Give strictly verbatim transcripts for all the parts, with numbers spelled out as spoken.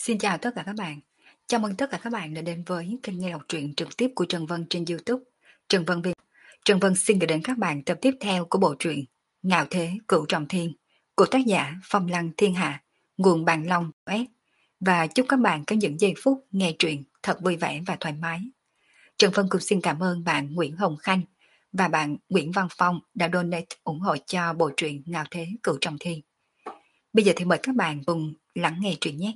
Xin chào tất cả các bạn. Chào mừng tất cả các bạn đã đến với kênh nghe đọc truyện trực tiếp của Trần Vân trên YouTube. Trần Vân Việt. Trần Vân xin gửi đến các bạn tập tiếp theo của bộ truyện Ngạo Thế Cửu Trọng Thiên của tác giả Phong Lăng Thiên Hạ, nguồn Bàn Long S. Và chúc các bạn có những giây phút nghe truyện thật vui vẻ và thoải mái. Trần Vân cũng xin cảm ơn bạn Nguyễn Hồng Khanh và bạn Nguyễn Văn Phong đã donate ủng hộ cho bộ truyện Ngạo Thế Cửu Trọng Thiên. Bây giờ thì mời các bạn cùng lắng nghe truyện nhé.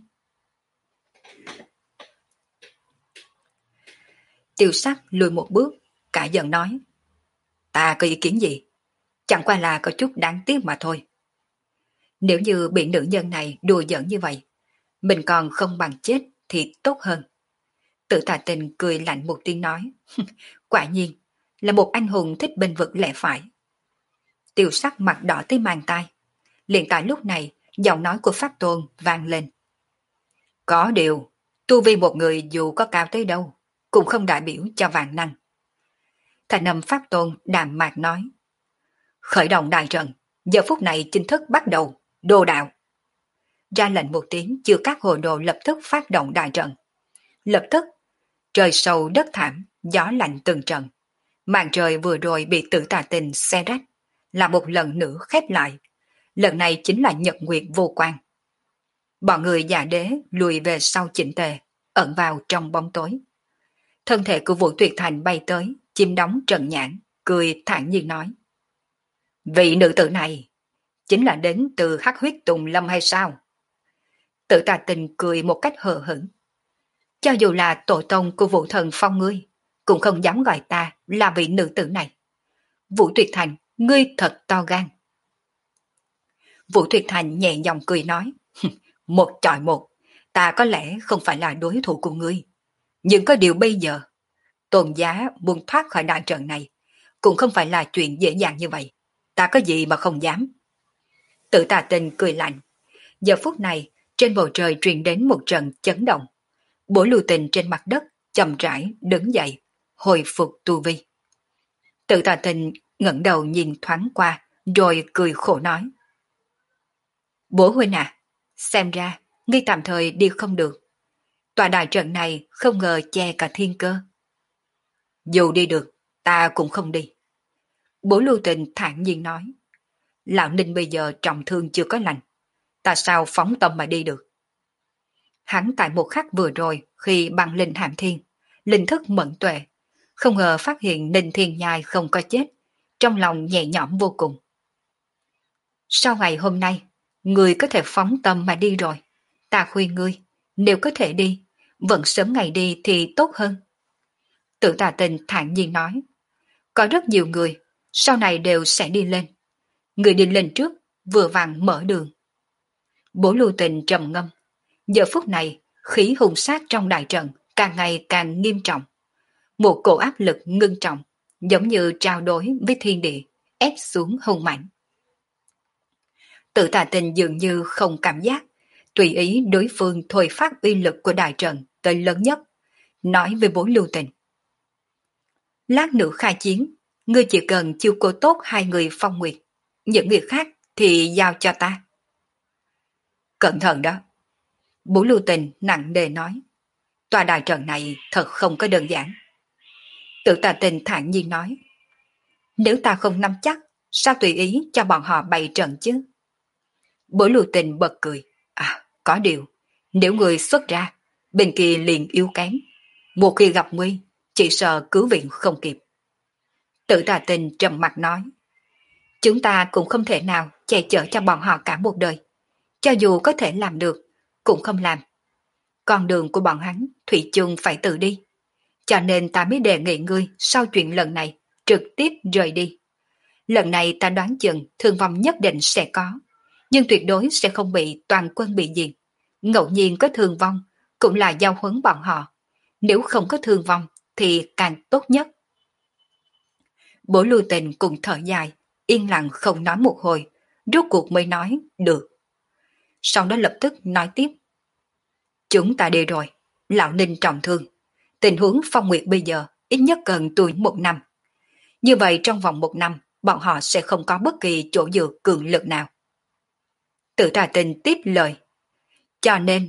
Tiêu Sắc lùi một bước, cả giận nói. Ta có ý kiến gì? Chẳng qua là có chút đáng tiếc mà thôi. Nếu như bị nữ nhân này đùa giỡn như vậy, mình còn không bằng chết thì tốt hơn. Tự Tà Tình cười lạnh một tiếng nói. Quả nhiên, là một anh hùng thích bênh vực lẽ phải. Tiêu Sắc mặt đỏ tới mang tai. Liền tại lúc này, giọng nói của Pháp Tôn vang lên. Có điều, tu vi một người dù có cao tới đâu, cũng không đại biểu cho vạn năng. Thành âm Pháp Tôn đạm mạc nói. Khởi động đại trận, giờ phút này chính thức bắt đầu, đồ đạo. Ra lệnh một tiếng, chưa các hồ đồ lập tức phát động đại trận. Lập tức, trời sâu đất thảm, gió lạnh từng trận. Màn trời vừa rồi bị Tự Tà Tình xé rách, là một lần nữa khép lại. Lần này chính là nhật nguyệt vô quan. Bọn người già đế lùi về sau chỉnh tề, ẩn vào trong bóng tối. Thân thể của Vũ Tuyệt Thành bay tới, chiếm đóng Trần Nhãn, cười thản nhiên nói. Vị nữ tử này, chính là đến từ Hắc Huyết Tùng Lâm hay sao? Tự Tà Tình cười một cách hờ hững. Cho dù là tổ tông của Vũ Thần Phong ngươi, cũng không dám gọi ta là vị nữ tử này. Vũ Tuyệt Thành, ngươi thật to gan. Vũ Tuyệt Thành nhẹ nhàng cười nói. Một chọi một, ta có lẽ không phải là đối thủ của ngươi. Nhưng có điều bây giờ, Tôn giá muốn thoát khỏi đại trận này, cũng không phải là chuyện dễ dàng như vậy. Ta có gì mà không dám. Tự Tà Tình cười lạnh. Giờ phút này, trên bầu trời truyền đến một trận chấn động. Bổ Lưu Tình trên mặt đất, chậm rãi đứng dậy, hồi phục tu vi. Tự Tà Tình ngẩng đầu nhìn thoáng qua, rồi cười khổ nói. Bố huynh à, xem ra, ngươi tạm thời đi không được. Tòa đại trận này không ngờ che cả thiên cơ. Dù đi được, ta cũng không đi. Bố Lưu Tình thản nhiên nói. Lão Ninh bây giờ trọng thương chưa có lành. Ta sao phóng tâm mà đi được? Hắn tại một khắc vừa rồi khi băng linh hàm thiên, linh thức mẫn tuệ, không ngờ phát hiện Ninh Thiên Nhai không có chết, trong lòng nhẹ nhõm vô cùng. Sau ngày hôm nay, người có thể phóng tâm mà đi rồi. Ta khuyên ngươi, nếu có thể đi, vẫn sớm ngày đi thì tốt hơn. Tự Tà Tình thản nhiên nói. Có rất nhiều người, sau này đều sẽ đi lên. Người đi lên trước, vừa vặn mở đường. Bố Lưu Tình trầm ngâm. Giờ phút này, khí hùng sát trong đại trận càng ngày càng nghiêm trọng. Một cổ áp lực ngưng trọng, giống như trao đổi với thiên địa, ép xuống hùng mạnh. Tự Tà Tình dường như không cảm giác, tùy ý đối phương thôi phát uy lực của đại trận tới lớn nhất, nói với Bố Lưu Tình. Lát nữa khai chiến, ngươi chỉ cần chiêu cố tốt hai người Phong Nguyệt, những người khác thì giao cho ta. Cẩn thận đó. Bố Lưu Tình nặng nề nói. Tòa đại trận này thật không có đơn giản. Tự Tà Tình thản nhiên nói. Nếu ta không nắm chắc, sao tùy ý cho bọn họ bày trận chứ? Bố Lưu Tình bật cười. À, có điều, nếu người xuất ra, bên kia liền yếu kém. Một khi gặp nguy, chỉ sợ cứu viện không kịp. Tự Tà Tình trầm mặt nói. Chúng ta cũng không thể nào che chở cho bọn họ cả một đời. Cho dù có thể làm được, cũng không làm. Con đường của bọn hắn, thủy chung phải tự đi. Cho nên ta mới đề nghị ngươi sau chuyện lần này, trực tiếp rời đi. Lần này ta đoán chừng thương vong nhất định sẽ có, nhưng tuyệt đối sẽ không bị toàn quân bị diệt. Ngẫu nhiên có thương vong, cũng là giao huấn bọn họ. Nếu không có thương vong, thì càng tốt nhất. Bố Lưu Tình cùng thở dài, yên lặng không nói một hồi, rốt cuộc mới nói, được. Sau đó lập tức nói tiếp. Chúng ta đi rồi, Lão Ninh trọng thương. Tình huống Phong Nguyệt bây giờ ít nhất cần tuổi một năm. Như vậy trong vòng một năm, bọn họ sẽ không có bất kỳ chỗ dựa cường lực nào. Tự Tà Tình tiếp lời. Cho nên,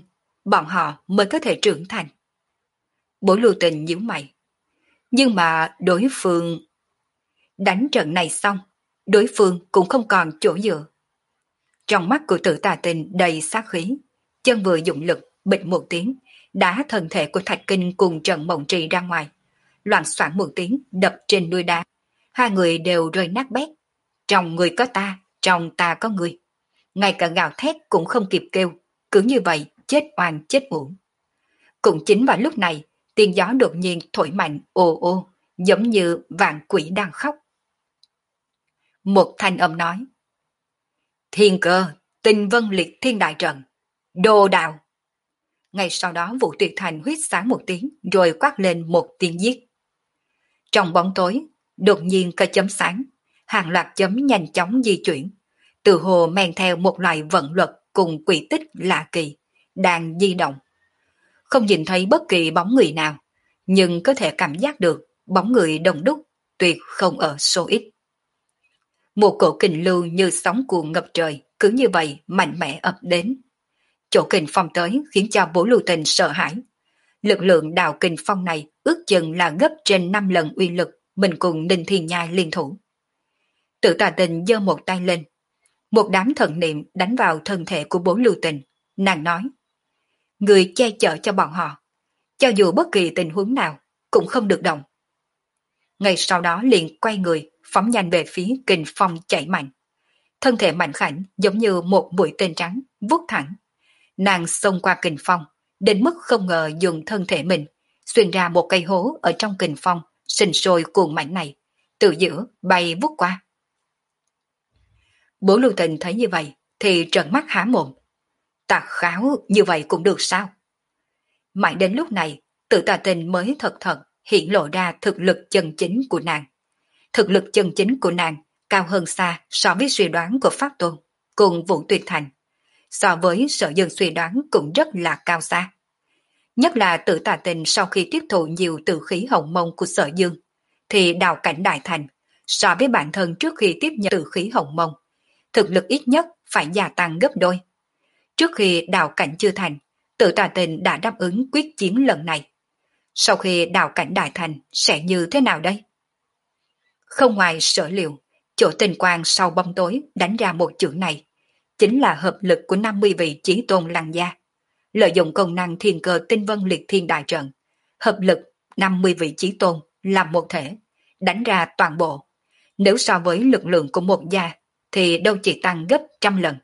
bọn họ mới có thể trưởng thành. Bố Lưu Tình nhíu mày. Nhưng mà đối phương... Đánh trận này xong, đối phương cũng không còn chỗ dựa. Trong mắt của Tử Tà Tình đầy sát khí, chân vừa dụng lực, bịch một tiếng, đá thân thể của Thạch Kinh cùng Trần Mộng Trì ra ngoài. Loạn soạn một tiếng đập trên núi đá. Hai người đều rơi nát bét. Trong người có ta, trong ta có người. Ngay cả gào thét cũng không kịp kêu, cứ như vậy chết oan chết uổng. Cũng chính vào lúc này, tiếng gió đột nhiên thổi mạnh ồ ô, giống như vạn quỷ đang khóc. Một thanh âm nói: Thiên Cơ, Tinh Vân Liệt Thiên Đại Trận, đồ đạo. Ngay sau đó Vũ Tuyệt Thành huýt sáng một tiếng rồi quát lên một tiếng giết. Trong bóng tối, đột nhiên có chấm sáng, hàng loạt chấm nhanh chóng di chuyển, từ hồ men theo một loại vận luật cùng quỹ tích lạ kỳ, đang di động. Không nhìn thấy bất kỳ bóng người nào, nhưng có thể cảm giác được bóng người đông đúc, tuyệt không ở số ít. Một cổ kình lưu như sóng cuồng ngập trời, cứ như vậy mạnh mẽ ập đến. Chỗ kình phong tới khiến cho Bố Lưu Tình sợ hãi. Lực lượng đào kình phong này ước chừng là gấp trên năm lần uy lực mình cùng Ninh Thiên Nhai liên thủ. Tử Tà Tình giơ một tay lên, một đám thần niệm đánh vào thân thể của Bố Lưu Tình. Nàng nói: Người che chở cho bọn họ, cho dù bất kỳ tình huống nào cũng không được động. Ngay sau đó liền quay người phóng nhanh về phía kình phong chảy mạnh. Thân thể mạnh khảnh giống như một mũi tên trắng vút thẳng. Nàng xông qua kình phong, đến mức không ngờ dùng thân thể mình xuyên ra một cây hố ở trong kình phong sinh sôi cuồng mạnh này, từ giữa bay vút qua. Bố Lưu Tình thấy như vậy thì trợn mắt há mồm. Tà kháo như vậy cũng được sao? Mãi đến lúc này, Tử Tà Tình mới thật thật hiện lộ ra thực lực chân chính của nàng. Thực lực chân chính của nàng cao hơn xa so với suy đoán của Pháp Tôn cùng Vũ Tuyệt Thành. So với Sở Dương suy đoán cũng rất là cao xa. Nhất là Tử Tà Tình sau khi tiếp thụ nhiều tử khí hồng mông của Sở Dương, thì đào cảnh đại thành, so với bản thân trước khi tiếp nhận tử khí hồng mông, thực lực ít nhất phải gia tăng gấp đôi. Trước khi đào cảnh chưa thành, Tử Tà Tình đã đáp ứng quyết chiến lần này. Sau khi đào cảnh đại thành sẽ như thế nào đây? Không ngoài sở liệu, chỗ tinh quang sau bóng tối đánh ra một chưởng này, chính là hợp lực của năm mươi vị chí tôn lăng gia. Lợi dụng công năng thiên cơ tinh vân liệt thiên đại trận, hợp lực năm mươi vị chí tôn làm một thể, đánh ra toàn bộ. Nếu so với lực lượng của một gia, thì đâu chỉ tăng gấp trăm lần.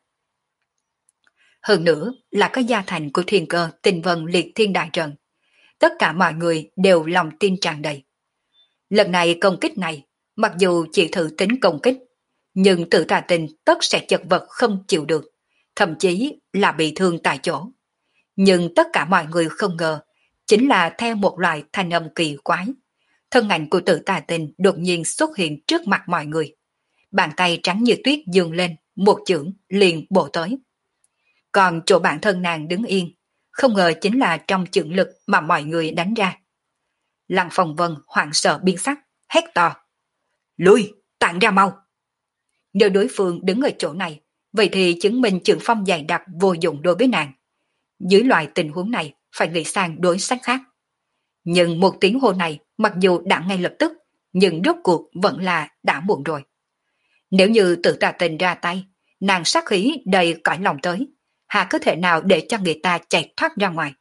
Hơn nữa là có gia thành của thiên cơ tinh vân liệt thiên đại trận. Tất cả mọi người đều lòng tin tràn đầy. Lần này công kích này, mặc dù chỉ thử tính công kích, nhưng Tử Tà Tình tất sẽ chật vật không chịu được, thậm chí là bị thương tại chỗ. Nhưng tất cả mọi người không ngờ, chính là theo một loại thanh âm kỳ quái. Thân ảnh của Tử Tà Tình đột nhiên xuất hiện trước mặt mọi người. Bàn tay trắng như tuyết dường lên, một chưởng liền bổ tới. Còn chỗ bản thân nàng đứng yên, không ngờ chính là trong chưởng lực mà mọi người đánh ra. Lăng Phong Vân hoảng sợ biến sắc, hét to: Lui, tản ra mau! Nếu đối phương đứng ở chỗ này, vậy thì chứng minh chưởng phong dày đặc vô dụng đối với nàng. Dưới loại tình huống này, phải nghĩ sang đối sách khác. Nhưng một tiếng hô này, mặc dù đã ngay lập tức, nhưng rốt cuộc vẫn là đã muộn rồi. Nếu như Tử Tà Tình ra tay, nàng sát khí đầy cõi lòng tới, hà có thể nào để cho người ta chạy thoát ra ngoài.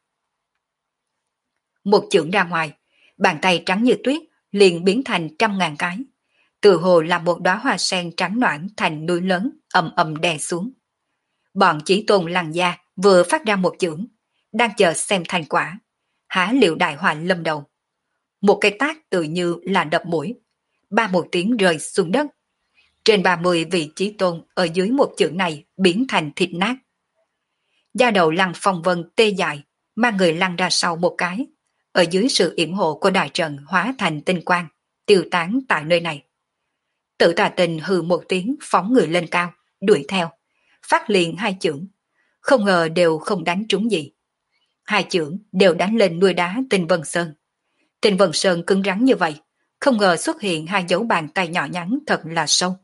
Một chưởng ra ngoài, bàn tay trắng như tuyết liền biến thành trăm ngàn cái, từ hồ là một đóa hoa sen trắng noãn thành núi lớn ầm ầm đè xuống. Bọn Chí Tôn Lăng gia vừa phát ra một chưởng, đang chờ xem thành quả, há liệu đại họa lâm đầu. Một cái tát tự như là đập mũi, ba một tiếng rơi xuống đất. Trên ba mươi vị Chí Tôn ở dưới một chưởng này biến thành thịt nát. Da đầu Lăng Phong Vân tê dại, mang người lăn ra sau một cái, ở dưới sự yểm hộ của đại trận hóa thành tinh quang, tiêu tán tại nơi này. Tử Tà Tình hừ một tiếng phóng người lên cao, đuổi theo, phát liền hai chưởng, không ngờ đều không đánh trúng gì. Hai chưởng đều đánh lên núi đá Tinh Vân Sơn. Tinh Vân Sơn cứng rắn như vậy, không ngờ xuất hiện hai dấu bàn tay nhỏ nhắn thật là sâu.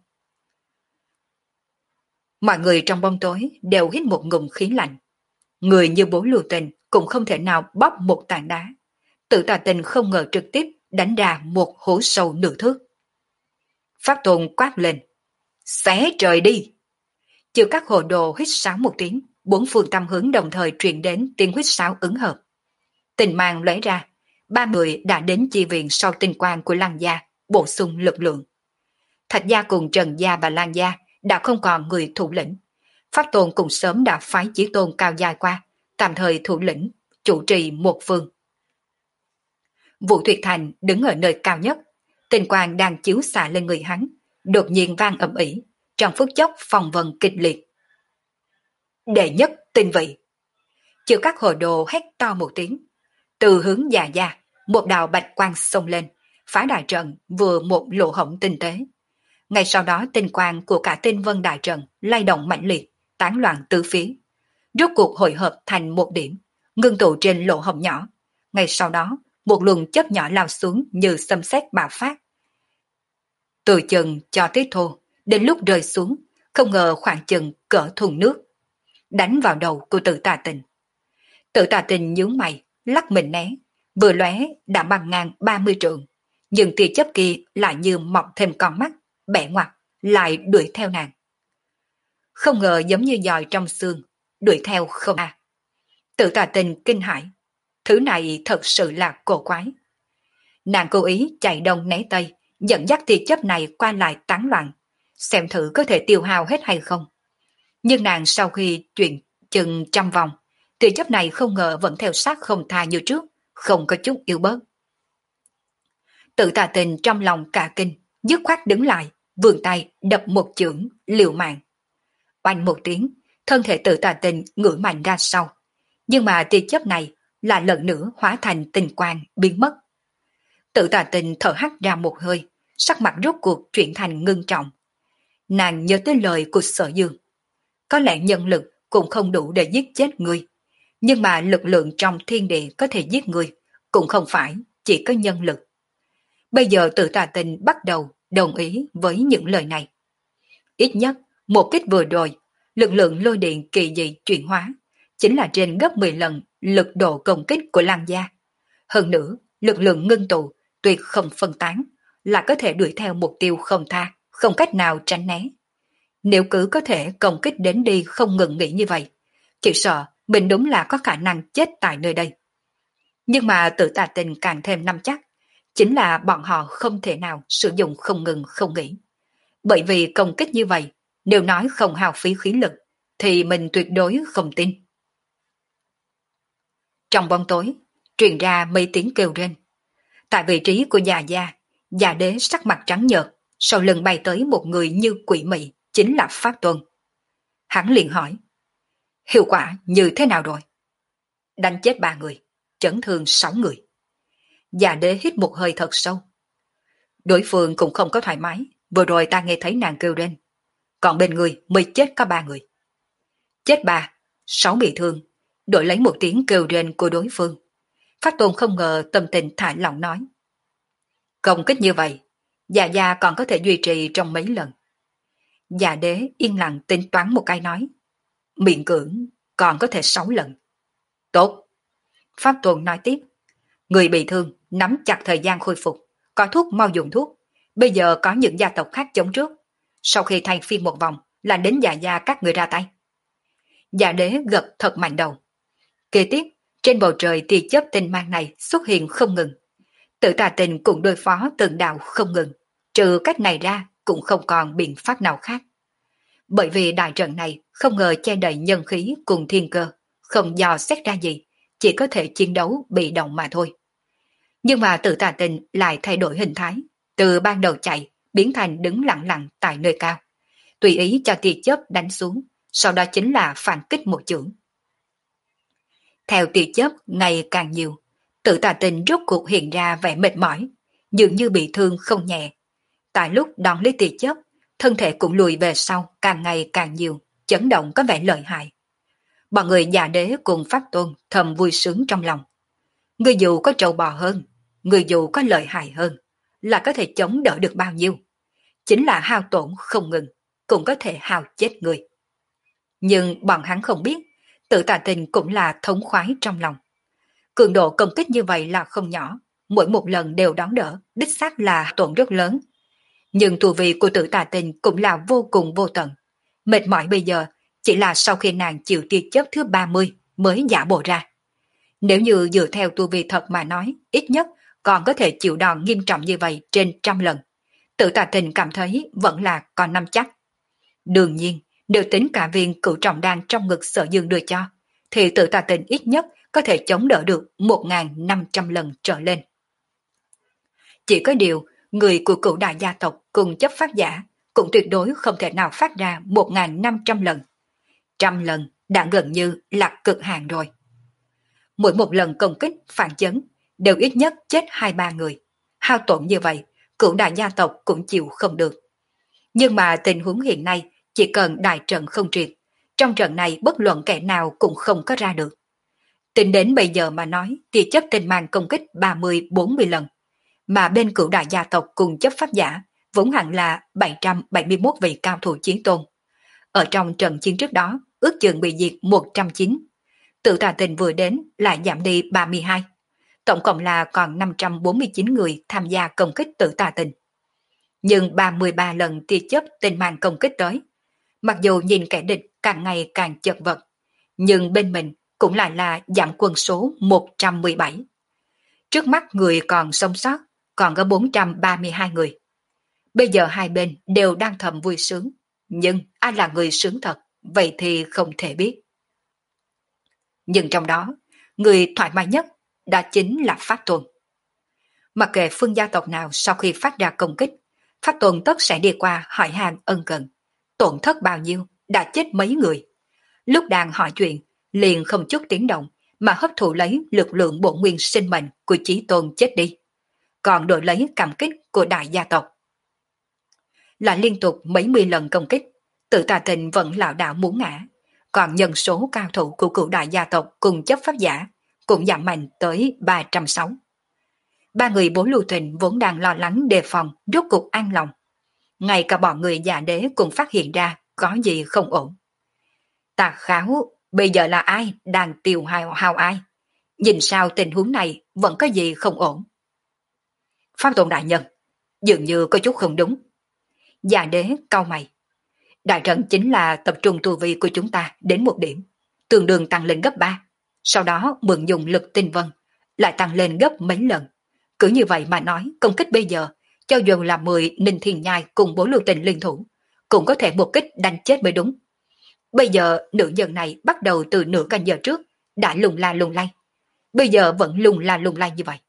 Mọi người trong bóng tối đều hít một ngụm khí lạnh. Người như Bố Lưu Tình cũng không thể nào bóp một tảng đá. Tự Tà Tình không ngờ trực tiếp đánh ra một hố sâu nửa thước. Pháp Tôn quát lên, xé trời đi. Chư các hồ đồ hít sáo một tiếng, bốn phương tam hướng đồng thời truyền đến tiếng huýt sáo ứng hợp. Tình mang lóe ra, ba người đã đến chi viện sau tinh quang của Lăng gia, bổ sung lực lượng. Thạch gia cùng Trần gia và Lan gia đã không còn người thủ lĩnh. Pháp Tôn cùng sớm đã phái Chí Tôn cao dài qua, tạm thời thủ lĩnh, chủ trì một phương. Vũ Tuyệt Thành đứng ở nơi cao nhất, tinh quang đang chiếu xạ lên người hắn, đột nhiên vang ầm ĩ, trong phút chốc phòng vần kịch liệt. Đệ nhất tinh vị. Chư các hồ đồ hét to một tiếng, từ hướng già gia, một đạo bạch quang xông lên, phá đại trận vừa một lỗ hổng tinh tế. Ngay sau đó tinh quang của cả tinh vân đại trận lay động mạnh liệt, tán loạn tứ phía. Rốt cuộc hội hợp thành một điểm, ngưng tụ trên lỗ hổng nhỏ. Ngay sau đó, một luồng chớp nhỏ lao xuống như xâm xét bạo phát. Từ chừng cho tới thô, đến lúc rơi xuống, không ngờ khoảng chừng cỡ thùng nước. Đánh vào đầu của Tự Tà Tình. Tự Tà Tình nhướng mày, lắc mình né, vừa lóe đã băng ngang ba mươi trượng, nhưng tia chớp kia lại như mọc thêm con mắt, bẻ ngoặt, lại đuổi theo nàng. Không ngờ giống như giòi trong xương, đuổi theo không a. Tự Tà Tình kinh hãi, thứ này thật sự là cổ quái. Nàng cố ý chạy đông né tây, dẫn dắt tia chớp này qua lại tán loạn, xem thử có thể tiêu hao hết hay không. Nhưng nàng sau khi chuyển chừng trăm vòng, tia chớp này không ngờ vẫn theo sát không tha như trước, không có chút yếu bớt. Tự Tà Tình trong lòng cả kinh, dứt khoát đứng lại, vươn tay đập một chưởng liều mạng. Oanh một tiếng, thân thể Tự Tà Tình ngửa mạnh ra sau, nhưng mà tia chớp này là lần nữa hóa thành tình quang biến mất. Tự Tà Tình thở hắt ra một hơi, sắc mặt rốt cuộc chuyển thành ngưng trọng. Nàng nhớ tới lời của Sở Dương. Có lẽ nhân lực cũng không đủ để giết chết ngươi, nhưng mà lực lượng trong thiên địa có thể giết ngươi, cũng không phải chỉ có nhân lực. Bây giờ Tự Tà Tình bắt đầu đồng ý với những lời này. Ít nhất, một kích vừa rồi, lực lượng lôi điện kỳ dị chuyển hóa, chính là trên gấp mười lần lực độ công kích của Lăng gia. Hơn nữa, lực lượng ngưng tụ, tuyệt không phân tán, là có thể đuổi theo mục tiêu không tha, không cách nào tránh né. Nếu cứ có thể công kích đến đi không ngừng nghỉ như vậy, chỉ sợ mình đúng là có khả năng chết tại nơi đây. Nhưng mà Tự Tà Tình càng thêm nắm chắc, chính là bọn họ không thể nào sử dụng không ngừng không nghỉ. Bởi vì công kích như vậy, nếu nói không hao phí khí lực, thì mình tuyệt đối không tin. Trong bóng tối, truyền ra mấy tiếng kêu rên. Tại vị trí của già gia, già đế sắc mặt trắng nhợt, sau lưng bay tới một người như quỷ mị, chính là Pháp Tuân. Hắn liền hỏi, hiệu quả như thế nào rồi? Đánh chết ba người, chấn thương sáu người. Già đế hít một hơi thật sâu. Đối phương cũng không có thoải mái, vừa rồi ta nghe thấy nàng kêu lên. Còn bên người mới chết có ba người. Chết ba, sáu bị thương, đổi lấy một tiếng kêu rên của đối phương. Pháp Tôn không ngờ tâm tình thả lỏng nói. Công kích như vậy, già gia còn có thể duy trì trong mấy lần. Già đế yên lặng tính toán một cái nói. Miệng cưỡng còn có thể sáu lần. Tốt. Pháp Tôn nói tiếp. Người bị thương nắm chặt thời gian khôi phục, có thuốc mau dùng thuốc. Bây giờ có những gia tộc khác chống trước. Sau khi thay phiên một vòng là đến già gia các người ra tay. Già đế gật thật mạnh đầu. Kế tiếp, trên bầu trời tia chớp tinh mang này xuất hiện không ngừng. Tự Tà Tình cùng đối phó từng đạo không ngừng. Trừ cách này ra cũng không còn biện pháp nào khác. Bởi vì đại trận này không ngờ che đầy nhân khí cùng thiên cơ, không dò xét ra gì, chỉ có thể chiến đấu bị động mà thôi. Nhưng mà Tự Tà Tình lại thay đổi hình thái, từ ban đầu chạy biến thành đứng lặng lặng tại nơi cao, tùy ý cho tia chớp đánh xuống, sau đó chính là phản kích một chưởng. Theo tia chớp ngày càng nhiều, Tự Tà Tình rốt cuộc hiện ra vẻ mệt mỏi, dường như bị thương không nhẹ. Tại lúc đón lấy tia chớp, thân thể cũng lùi về sau càng ngày càng nhiều, chấn động có vẻ lợi hại. Bọn người già đế cùng Pháp Tôn thầm vui sướng trong lòng. Người dù có trâu bò hơn, người dù có lợi hại hơn, là có thể chống đỡ được bao nhiêu. Chính là hao tổn không ngừng, cũng có thể hao chết người. Nhưng bọn hắn không biết, Tự Tà Tình cũng là thống khoái trong lòng. Cường độ công kích như vậy là không nhỏ, mỗi một lần đều đón đỡ, đích xác là tổn rất lớn. Nhưng tu vi của Tự Tà Tình cũng là vô cùng vô tận. Mệt mỏi bây giờ chỉ là sau khi nàng chịu tia chớp thứ ba mươi mới giả bộ ra. Nếu như dựa theo tu vi thật mà nói, ít nhất còn có thể chịu đòn nghiêm trọng như vậy trên trăm lần. Tự Tà Tình cảm thấy vẫn là còn năm chắc. Đương nhiên, nếu tính cả viên cửu trọng đan trong ngực Sở Dương đưa cho, thì Tự Tà Tình ít nhất có thể chống đỡ được một nghìn năm trăm lần trở lên. Chỉ có điều, người của cửu đại gia tộc cùng chấp pháp giả cũng tuyệt đối không thể nào phát ra một nghìn năm trăm lần. Trăm lần đã gần như là cực hạn rồi. Mỗi một lần công kích phản chấn đều ít nhất chết hai ba người. Hao tổn như vậy, cửu đại gia tộc cũng chịu không được. Nhưng mà tình huống hiện nay chỉ cần đại trận không triệt, trong trận này bất luận kẻ nào cũng không có ra được. Tính đến bây giờ mà nói thì chấp tình mang công kích ba mươi bốn mươi lần, mà bên cửu đại gia tộc cùng chấp pháp giả vốn hẳn là bảy trăm bảy mươi mốt vị cao thủ chiến tôn. Ở trong trận chiến trước đó, ước chừng bị diệt một trăm chín. Tự Tà Tình vừa đến lại giảm đi ba mươi hai. Tổng cộng là còn năm trăm bốn mươi chín người tham gia công kích Tự Tà Tình. Nhưng ba mươi ba lần tia chớp tình mang công kích tới. Mặc dù nhìn kẻ địch càng ngày càng chật vật, nhưng bên mình cũng lại là giảm quân số một trăm mười bảy. Trước mắt người còn sống sót còn có bốn trăm ba mươi hai người. Bây giờ hai bên đều đang thầm vui sướng, nhưng ai là người sướng thật, vậy thì không thể biết. Nhưng trong đó, người thoải mái nhất đã chính là Pháp Tuần. Mặc kệ phương gia tộc nào sau khi phát ra công kích, Pháp Tuần tất sẽ đi qua hỏi han ân cần. Tổn thất bao nhiêu, đã chết mấy người. Lúc đang hỏi chuyện, liền không chút tiếng động mà hấp thụ lấy lực lượng bổn nguyên sinh mệnh của Chí Tôn chết đi. Còn đổi lấy cảm kích của đại gia tộc. Là liên tục mấy mươi lần công kích, Tự Tà Tình vẫn lảo đảo muốn ngã. Còn nhân số cao thủ của cửu đại gia tộc cùng chấp pháp giả cũng giảm mạnh tới ba trăm sáu. Ba người Bố Lưu Thịnh vốn đang lo lắng đề phòng, rốt cục an lòng. Ngay cả bọn người già đế cũng phát hiện ra có gì không ổn. Tà Kháo, bây giờ là ai đang tiêu hao hao ai? Nhìn sao tình huống này vẫn có gì không ổn. Pháp Tôn đại nhân, dường như có chút không đúng. Già đế cau mày. Đại trận chính là tập trung tu vi của chúng ta đến một điểm, tương đương tăng lên gấp ba. Sau đó mượn dùng lực tinh vân, lại tăng lên gấp mấy lần. Cứ như vậy mà nói, công kích bây giờ, cho dù là mười Ninh Thiên Nhai cùng Bố Lưu Tình liên thủ, cũng có thể một kích đánh chết mới đúng. Bây giờ nữ nhân này bắt đầu từ nửa canh giờ trước, đã lùng la lùng lay. Bây giờ vẫn lùng la lùng lay như vậy.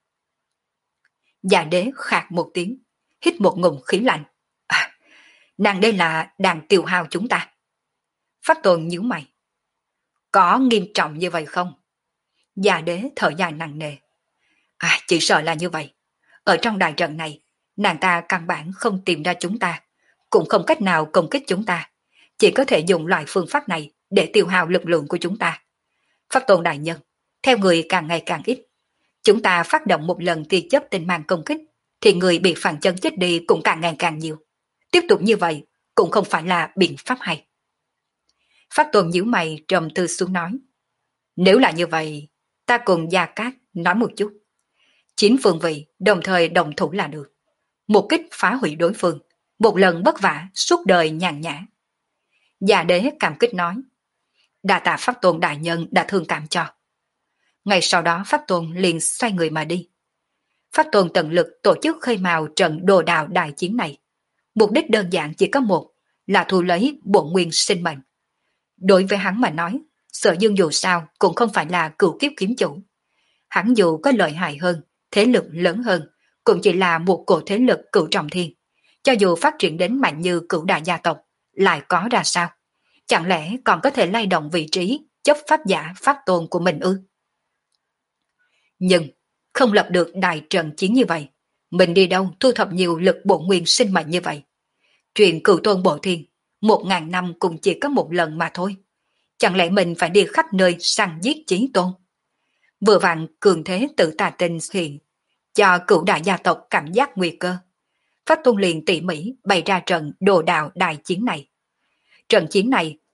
Già đế khạc một tiếng, hít một ngụm khí lạnh. À, nàng đây là đang tiêu hao chúng ta. Pháp Tôn nhíu mày. Có nghiêm trọng như vậy không? Già đế thở dài nặng nề. À, chỉ sợ là như vậy. Ở trong đại trận này, nàng ta căn bản không tìm ra chúng ta, cũng không cách nào công kích chúng ta. Chỉ có thể dùng loại phương pháp này để tiêu hao lực lượng của chúng ta. Pháp Tôn đại nhân, theo người càng ngày càng ít. Chúng ta phát động một lần tia chớp tinh mang công kích, thì người bị phản chân chết đi cũng càng ngày càng nhiều. Tiếp tục như vậy cũng không phải là biện pháp hay. Pháp Tôn nhíu mày trầm tư xuống nói. Nếu là như vậy, ta cùng Gia Cát nói một chút. Chín phương vị đồng thời đồng thủ là được. Một kích phá hủy đối phương, một lần bất vả suốt đời nhàn nhã. Già đế cảm kích nói. Đa tạ Pháp Tôn đại nhân đã thương cảm cho. Ngay sau đó Pháp Tôn liền xoay người mà đi. Pháp Tôn tận lực tổ chức khơi mào trận đồ đào đại chiến này. Mục đích đơn giản chỉ có một, là thu lấy bổn nguyên sinh mệnh. Đối với hắn mà nói, Sở Dương dù sao cũng không phải là cửu kiếp kiếm chủ. Hắn dù có lợi hại hơn, thế lực lớn hơn, cũng chỉ là một cổ thế lực cửu trọng thiên. Cho dù phát triển đến mạnh như cửu đại gia tộc, lại có ra sao? Chẳng lẽ còn có thể lay động vị trí chấp pháp giả Pháp Tôn của mình ư? Nhưng không lập được đại trận chiến như vậy, mình đi đâu thu thập nhiều lực bổn nguyên sinh mệnh như vậy? Chuyện cửu tôn bộ thiên, một ngàn năm cũng chỉ có một lần mà thôi. Chẳng lẽ mình phải đi khắp nơi săn giết chí tôn? Vừa vặn cường thế Tự Tà Tình hiện, cho cửu đại gia tộc cảm giác nguy cơ. Pháp Tôn liền tỉ mỉ bày ra trận đồ đạo đại chiến này. Trận chiến này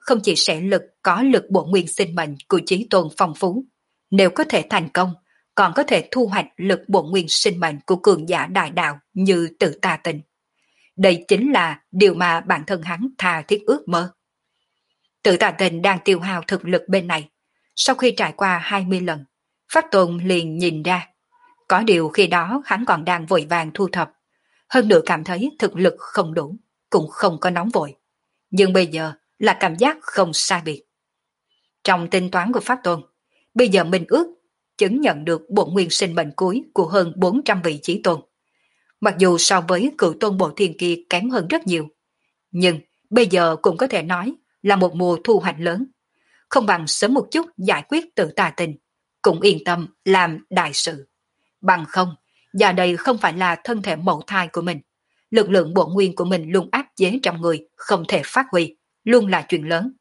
không chỉ sẽ lực có lực bổn nguyên sinh mệnh của Chí Tôn phong phú, nếu có thể thành công, còn có thể thu hoạch lực bổn nguyên sinh mệnh của cường giả đại đạo như Tự Tà Tình. Đây chính là điều mà bản thân hắn tha thiết ước mơ. Tự Tà Tình đang tiêu hao thực lực bên này. Sau khi trải qua hai mươi lần, Pháp Tôn liền nhìn ra. Có điều khi đó hắn còn đang vội vàng thu thập. Hơn nữa cảm thấy thực lực không đủ, cũng không có nóng vội. Nhưng bây giờ là cảm giác không sai biệt. Trong tính toán của Pháp Tôn, bây giờ mình ước chứng nhận được bổn nguyên sinh mệnh cuối của hơn bốn trăm vị Chí Tôn. Mặc dù so với cựu tôn bộ thiên kia kém hơn rất nhiều, nhưng bây giờ cũng có thể nói là một mùa thu hoạch lớn. Không bằng sớm một chút giải quyết Tự Tà Tình, cũng yên tâm làm đại sự. Bằng không, giờ đây không phải là thân thể mẫu thai của mình. Lực lượng bổn nguyên của mình luôn áp chế trong người, không thể phát huy, luôn là chuyện lớn.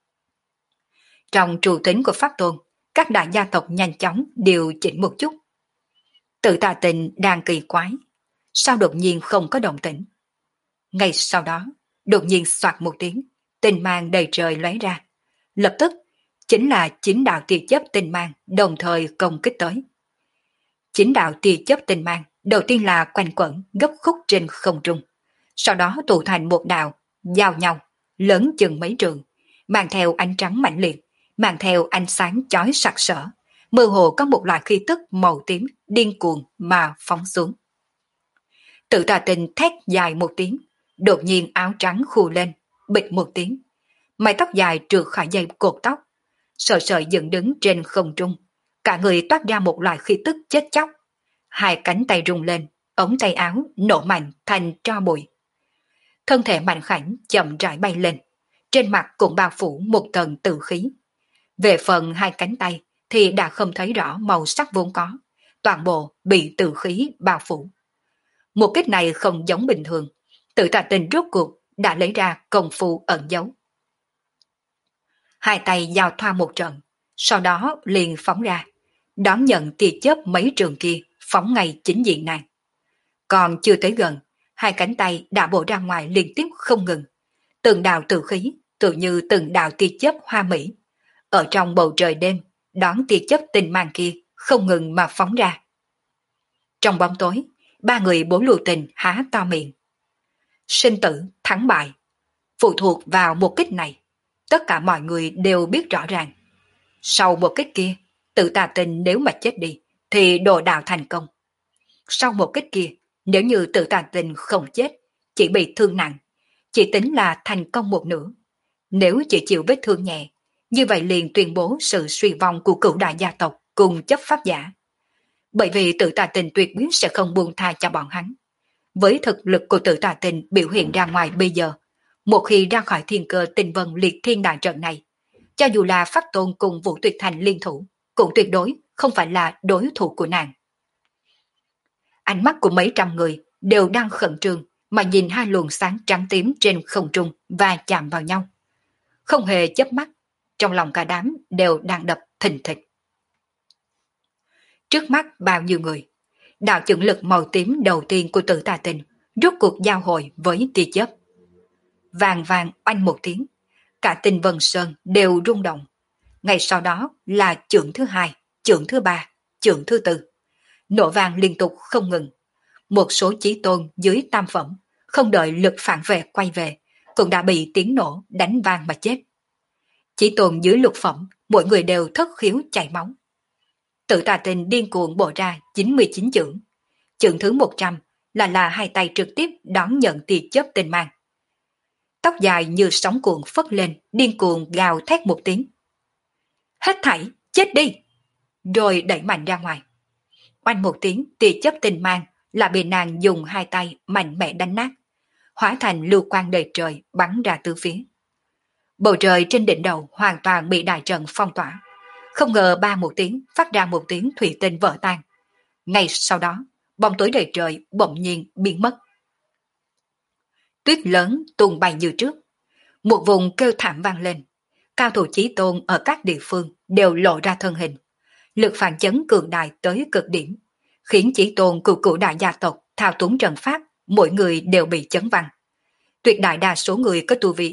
Trong trụ tính của Pháp Tôn, các đại gia tộc nhanh chóng điều chỉnh một chút. Tự Tà Tình đang kỳ quái, sao đột nhiên không có động tĩnh. Ngay sau đó, đột nhiên soạt một tiếng, tinh mang đầy trời lóe ra. Lập tức, chính là chín đạo tia chớp tinh mang đồng thời công kích tới. Chín đạo tia chớp tinh mang đầu tiên là quanh quẩn gấp khúc trên không trung, sau đó tụ thành một đạo, giao nhau, lớn chừng mấy trường, mang theo ánh trắng mãnh liệt, mang theo ánh sáng chói sặc sỡ, mơ hồ có một loại khí tức màu tím điên cuồng mà phóng xuống. Tự Tà Tình thét dài một tiếng, đột nhiên áo trắng khu lên, bịch một tiếng, mái tóc dài trượt khỏi dây cột tóc, sợi sợi dựng đứng trên không trung, cả người toát ra một loại khí tức chết chóc. Hai cánh tay rung lên, ống tay áo nổ mạnh thành tro bụi. Thân thể mạnh khảnh chậm rãi bay lên, trên mặt cũng bao phủ một tầng tử khí. Về phần hai cánh tay thì đã không thấy rõ màu sắc vốn có, toàn bộ bị tử khí bao phủ. Một kích này không giống bình thường, Tự Tà Tình rốt cuộc đã lấy ra công phu ẩn giấu. Hai tay giao thoa một trận, sau đó liền phóng ra, đón nhận tia chớp mấy trường kia phóng ngay chính diện nàng. Còn chưa tới gần, hai cánh tay đã bổ ra ngoài liên tiếp không ngừng. Từng đạo tử khí, tự như từng đạo tia chớp hoa mỹ. Ở trong bầu trời đêm, đón tia chớp tinh mang kia không ngừng mà phóng ra. Trong bóng tối, ba người Bố Lưu Tình há to miệng. Sinh tử, thắng bại, phụ thuộc vào một kích này. Tất cả mọi người đều biết rõ ràng. Sau một kích kia, Tự Tà Tình nếu mà chết đi, thì đồ đạo thành công. Sau một kích kia, nếu như Tự Tà Tình không chết, chỉ bị thương nặng, chỉ tính là thành công một nửa. Nếu chỉ chịu vết thương nhẹ, như vậy liền tuyên bố sự suy vong của cửu đại gia tộc cùng chấp pháp giả. Bởi vì Tự Tà Tình tuyệt quyết sẽ không buông tha cho bọn hắn. Với thực lực của Tự Tà Tình biểu hiện ra ngoài bây giờ, một khi ra khỏi thiên cơ tinh vân liệt thiên đại trận này, cho dù là Pháp Tôn cùng Vũ Tuyệt Thành liên thủ, cũng tuyệt đối không phải là đối thủ của nàng. Ánh mắt của mấy trăm người đều đang khẩn trương mà nhìn hai luồng sáng trắng tím trên không trung và chạm vào nhau. Không hề chớp mắt, trong lòng cả đám đều đang đập thình thịch. Trước mắt bao nhiêu người, đạo chưởng lực màu tím đầu tiên của Tự Tà Tình rốt cuộc giao hội với tia chớp. Vàng vàng oanh một tiếng, cả Tinh Vân Sơn đều rung động. Ngay sau đó là chưởng thứ hai, chưởng thứ ba, chưởng thứ tư. Nổ vàng liên tục không ngừng. Một số chí tôn dưới tam phẩm, không đợi lực phản vệ quay về, cũng đã bị tiếng nổ đánh vang mà chết. Chí tôn dưới lục phẩm, mỗi người đều thất khiếu chảy máu. Tự Tà Tình điên cuồng bổ ra chín mươi chín chưởng. Chưởng thứ một trăm là là hai tay trực tiếp đón nhận tia chớp tinh mang. Tóc dài như sóng cuộn phất lên, điên cuồng gào thét một tiếng. Hết thảy, chết đi! Rồi đẩy mạnh ra ngoài. Oanh một tiếng, tia chớp tinh mang là bị nàng dùng hai tay mạnh mẽ đánh nát, hóa thành lưu quang đầy trời bắn ra từ phía. Bầu trời trên đỉnh đầu hoàn toàn bị đại trận phong tỏa. Không ngờ ba một tiếng phát ra một tiếng thủy tinh vỡ tan. Ngay sau đó, bóng tối đầy trời bỗng nhiên biến mất. Tuyết lớn tung bay như trước. Một vùng kêu thảm vang lên. Cao thủ chí tôn ở các địa phương đều lộ ra thân hình. Lực phản chấn cường đại tới cực điểm, khiến chí tôn của cửu đại gia tộc thao túng trận pháp, mỗi người đều bị chấn văng. Tuyệt đại đa số người có tu vi yếu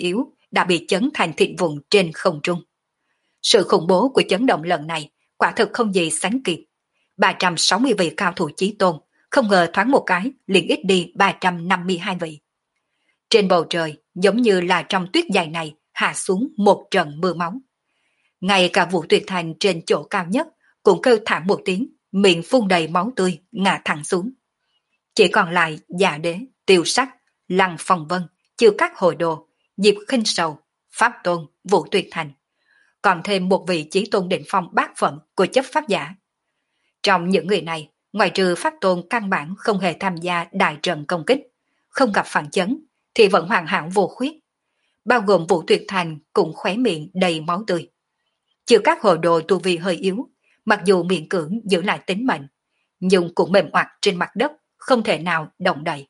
đã bị chấn thành thịt vụn trên không trung. Sự khủng bố của chấn động lần này quả thực không gì sánh kịp. ba trăm sáu mươi vị cao thủ chí tôn, không ngờ thoáng một cái liền ít đi ba trăm năm mươi hai vị. Trên bầu trời giống như là trong tuyết dày này hạ xuống một trận mưa máu. Ngay cả Vũ Tuyệt Thành trên chỗ cao nhất cũng kêu thảm một tiếng, miệng phun đầy máu tươi ngã thẳng xuống. Chỉ còn lại Dạ Đế, Tiêu Sắc, Lăng Phong Vân, Chiêu Các Hồi Đồ, Diệp Khinh Sầu, Pháp Tôn, Vũ Tuyệt Thành, còn thêm một vị chí tôn đỉnh phong bát phẩm của chấp pháp giả. Trong những người này, ngoài trừ Pháp Tôn căn bản không hề tham gia đại trận công kích, không gặp phản chấn, thì vẫn hoàn hảo vô khuyết. Bao gồm Vũ Tuyệt Thành cũng khóe miệng đầy máu tươi. Chiêu Các Hồi Đồ tu vi hơi yếu, mặc dù miễn cưỡng giữ lại tính mệnh, nhưng cũng mềm oặt trên mặt đất, không thể nào động đậy.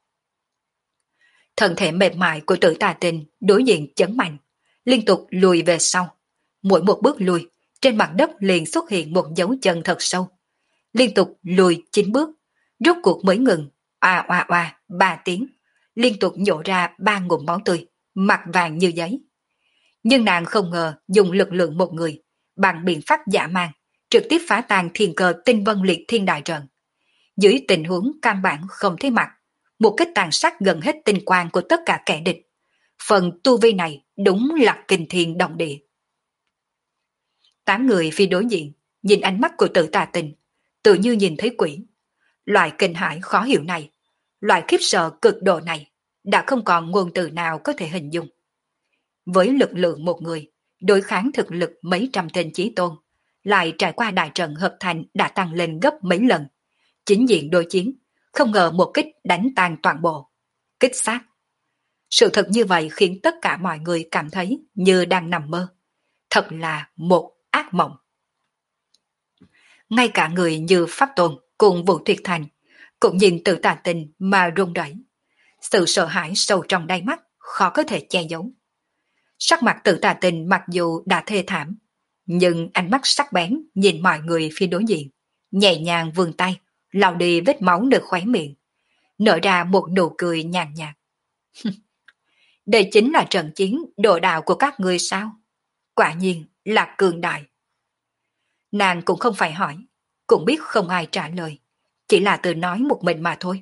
Thân thể mềm mại của Tử Tà Tinh đối diện chấn mạnh, liên tục lùi về sau. Mỗi một bước lùi, trên mặt đất liền xuất hiện một dấu chân thật sâu. Liên tục lùi chín bước, rốt cuộc mới ngừng, oa oa oa ba tiếng, liên tục nhổ ra ba ngụm máu tươi, mặt vàng như giấy. Nhưng nàng không ngờ dùng lực lượng một người, bằng biện pháp giả mang, trực tiếp phá tan thiên cơ tinh vân liệt thiên đại trận. Dưới tình huống căn bản không thấy mặt, một kích tàn sát gần hết tinh quang của tất cả kẻ địch. Phần tu vi này đúng là kinh thiên động địa. Tám người phi đối diện, nhìn ánh mắt của Tử Tà Tinh, tự như nhìn thấy quỷ. Loại kinh hãi khó hiểu này, loại khiếp sợ cực độ này, đã không còn ngôn từ nào có thể hình dung. Với lực lượng một người, đối kháng thực lực mấy trăm tên chí tôn, lại trải qua đại trận hợp thành đã tăng lên gấp mấy lần. Chính diện đối chiến, không ngờ một kích đánh tan toàn bộ. Kích sát. Sự thật như vậy khiến tất cả mọi người cảm thấy như đang nằm mơ. Thật là một ác mộng. Ngay cả người như Pháp Tôn cùng Vũ Tuyệt Thành cũng nhìn Tử Tà Tinh mà run rẩy. Sự sợ hãi sâu trong đáy mắt khó có thể che giấu. Sắc mặt Tử Tà Tinh mặc dù đã thê thảm, nhưng ánh mắt sắc bén nhìn mọi người phía đối diện, nhẹ nhàng vươn tay lau đi vết máu nơi khóe miệng, nở ra một nụ cười nhàn nhạt. Đây chính là trận chiến đồ đạo của các ngươi sao? Quả nhiên là cường đại. Nàng cũng không phải hỏi, cũng biết không ai trả lời, chỉ là tự nói một mình mà thôi.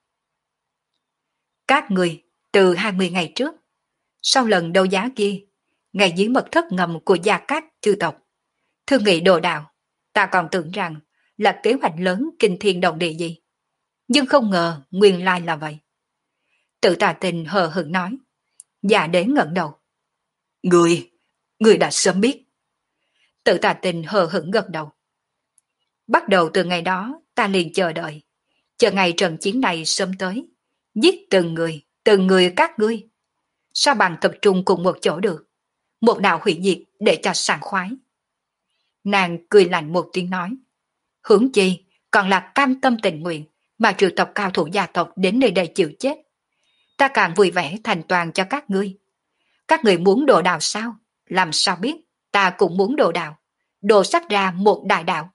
Các ngươi từ hai mươi ngày trước, sau lần đấu giá kia, ngay dưới mật thất ngầm của Gia Cát chư tộc, thương nghị đồ đạo, ta còn tưởng rằng là kế hoạch lớn kinh thiên động địa gì. Nhưng không ngờ nguyên lai là vậy. Tử Tà Tinh hờ hững nói. Dạ Đế ngẩng đầu. Người, người đã sớm biết. Tử Tà Tinh hờ hững gật đầu. Bắt đầu từ ngày đó ta liền chờ đợi, chờ ngày trận chiến này sớm tới, giết từng người, từng người các ngươi. Sao bằng tập trung cùng một chỗ được, một đạo hủy diệt để cho sảng khoái. Nàng cười lạnh một tiếng nói. Hướng chi còn là cam tâm tình nguyện mà triệu tập cao thủ gia tộc đến nơi đây chịu chết. Ta càng vui vẻ thành toàn cho các ngươi. Các người muốn đồ đạo sao? Làm sao biết, ta cũng muốn đồ đạo. Đồ sắc ra một đại đạo.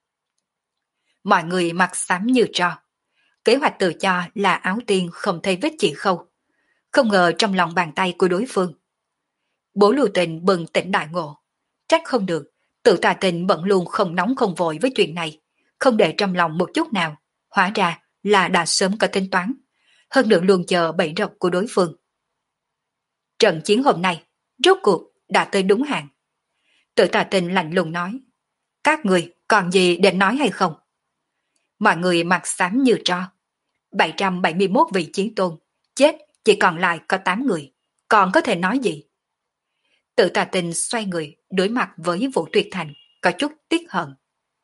Mọi người mặt xám như tro. Kế hoạch tự cho là áo tiên không thấy vết chỉ khâu. Không ngờ trong lòng bàn tay của đối phương. Bố Lưu Tình bừng tỉnh đại ngộ. Trách không được, Tử Tà Tinh bận luôn không nóng không vội với chuyện này, không để trong lòng một chút nào. Hóa ra là đã sớm có tính toán, hơn nữa luôn chờ bẫy rập của đối phương. Trận chiến hôm nay, rốt cuộc đã tới đúng hạn. Tử Tà Tinh lạnh lùng nói. Các người còn gì để nói hay không? Mọi người mặt xám như tro. bảy trăm bảy mươi mốt vị chiến tôn, chết chỉ còn lại có tám người, còn có thể nói gì? Tử Tà Tinh xoay người đối mặt với Vũ Tuyệt Thành, có chút tiếc hận.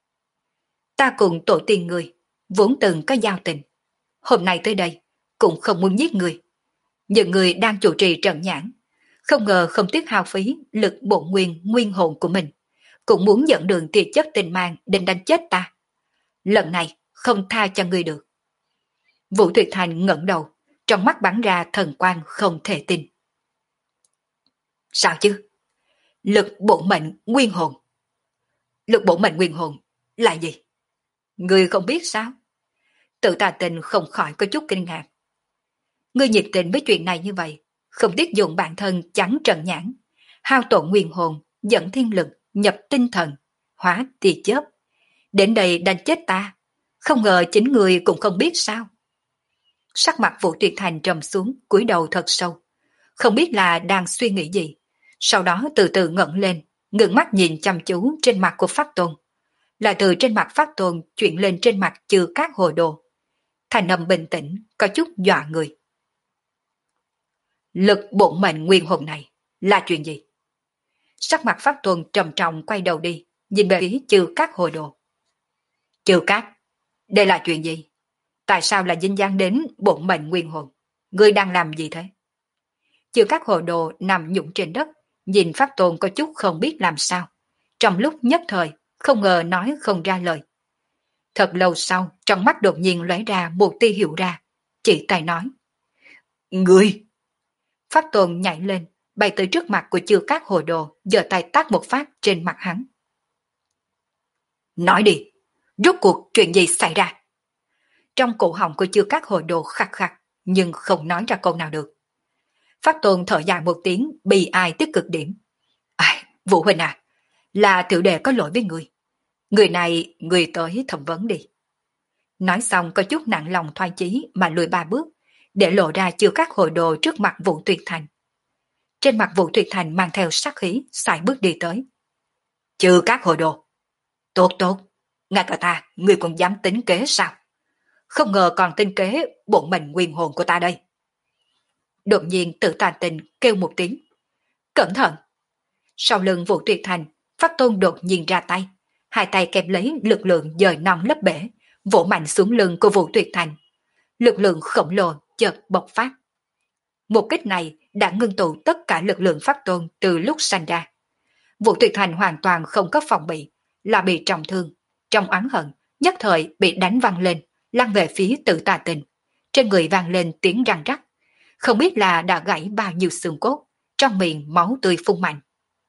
Ta cùng tổ tiên người vốn từng có giao tình, hôm nay tới đây cũng không muốn giết người. Những người đang chủ trì trận nhãn, không ngờ không tiếc hao phí lực bổn nguyên nguyên hồn của mình, cũng muốn dẫn đường tiệt chất tình mang đến đánh chết ta. Lần này không tha cho ngươi được. Vũ Tuyệt Thành ngẩng đầu, trong mắt bắn ra thần quang không thể tin. Sao chứ? Lực bổn mệnh nguyên hồn. Lực bổn mệnh nguyên hồn là gì? Ngươi không biết sao? Tử Tà Tinh không khỏi có chút kinh ngạc. Ngươi nhiệt tình với chuyện này như vậy, không tiếc dùng bản thân chắn trận nhãn, hao tổn nguyên hồn, dẫn thiên lực, nhập tinh thần, hóa tia chớp. Đến đây đánh chết ta, không ngờ chính người cũng không biết sao. Sắc mặt Vũ Tuyệt Thành trầm xuống, cúi đầu thật sâu. Không biết là đang suy nghĩ gì. Sau đó từ từ ngẩng lên, ngẩng mắt nhìn chăm chú trên mặt của Pháp Tôn. Là từ trên mặt Pháp Tôn chuyển lên trên mặt Chư Cát Hồ Đồ. Thành âm bình tĩnh, có chút dọa người. Lực bổn mệnh nguyên hồn này là chuyện gì? Sắc mặt Pháp Tôn trầm trọng quay đầu đi, nhìn về phía Chư Cát Hồ Đồ. Chư Cát, đây là chuyện gì? Tại sao lại dính dáng đến bổn mệnh nguyên hồn? Ngươi đang làm gì thế? Chư Cát Hồ Đồ nằm nhũng trên đất, nhìn Pháp Tôn có chút không biết làm sao. Trong lúc nhất thời, không ngờ nói không ra lời. Thật lâu sau, trong mắt đột nhiên lóe ra một tia hiểu ra, chỉ tay nói. Ngươi! Pháp Tôn nhảy lên, bay tới trước mặt của Chư Cát Hồ Đồ, giơ tay tát một phát trên mặt hắn. Nói đi, rốt cuộc chuyện gì xảy ra? Trong cổ họng của Chư Cát Hồ Đồ khạc khạc, nhưng không nói ra câu nào được. Pháp Tôn thở dài một tiếng, bi ai tức cực điểm. À, Vũ Huynh à, là tiểu đệ có lỗi với người. Người này, người tới thẩm vấn đi. Nói xong có chút nặng lòng thoái chí mà lùi ba bước, để lộ ra Chư Cát Hồ Đồ trước mặt Vũ Tuyệt Thành. Trên mặt Vũ Tuyệt Thành mang theo sát khí, sải bước đi tới. Chư Cát Hồ Đồ. Tốt tốt, ngay cả ta, ngươi còn dám tính kế sao? Không ngờ còn tính kế bổn mệnh nguyên hồn của ta đây. Đột nhiên Tử Tà Tình kêu một tiếng. Cẩn thận! Sau lưng Vũ Tuyệt Thành, Pháp Tôn đột nhiên ra tay. Hai tay kẹp lấy lực lượng dời non lấp bể, vỗ mạnh xuống lưng của Vũ Tuyệt Thành. Lực lượng khổng lồ chợt bộc phát. Một kích này đã ngưng tụ tất cả lực lượng Pháp Tôn từ lúc sanh ra. Vũ Tuyệt Thành hoàn toàn không có phòng bị, là bị trọng thương. Trong oán hận, nhất thời bị đánh văng lên, lăn về phía Tử Tà Tình. Trên người vang lên tiếng răng rắc. Không biết là đã gãy bao nhiêu xương cốt, trong miệng máu tươi phun mạnh.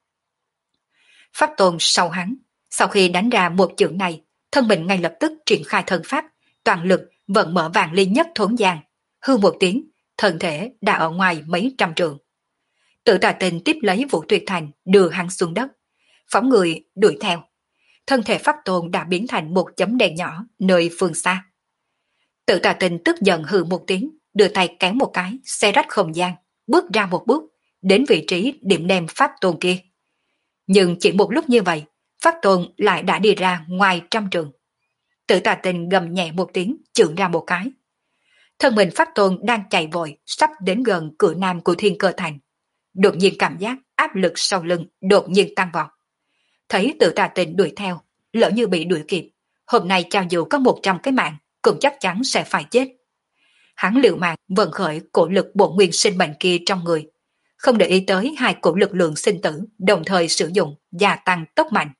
Pháp Tôn sau hắn, sau khi đánh ra một chưởng này, thân mình ngay lập tức triển khai thân pháp, toàn lực vận mở vàng ly nhất thốn giang. Hư một tiếng, thân thể đã ở ngoài mấy trăm trượng. Tử Tà Tình tiếp lấy Vũ Tuyệt Thành đưa hắn xuống đất, phóng người đuổi theo. Thân thể Pháp Tôn đã biến thành một chấm đèn nhỏ nơi phương xa. Tử Tà Tình tức giận hừ một tiếng, đưa tay kéo một cái, xe rách không gian, bước ra một bước, đến vị trí điểm đem Pháp Tôn kia. Nhưng chỉ một lúc như vậy, Pháp Tôn lại đã đi ra ngoài trăm trường. Tử Tà Tình gầm nhẹ một tiếng, chưởng ra một cái. Thân mình Pháp Tôn đang chạy vội, sắp đến gần cửa nam của Thiên Cơ Thành. Đột nhiên cảm giác áp lực sau lưng đột nhiên tăng vọt. Thấy Tử Tà Tình đuổi theo, lỡ như bị đuổi kịp, hôm nay cho dù có một trăm cái mạng, cũng chắc chắn sẽ phải chết. Hắn liều mạng vận khởi cổ lực bổn nguyên sinh mệnh kia trong người, không để ý tới hai cổ lực lượng sinh tử đồng thời sử dụng, gia tăng tốc mạnh.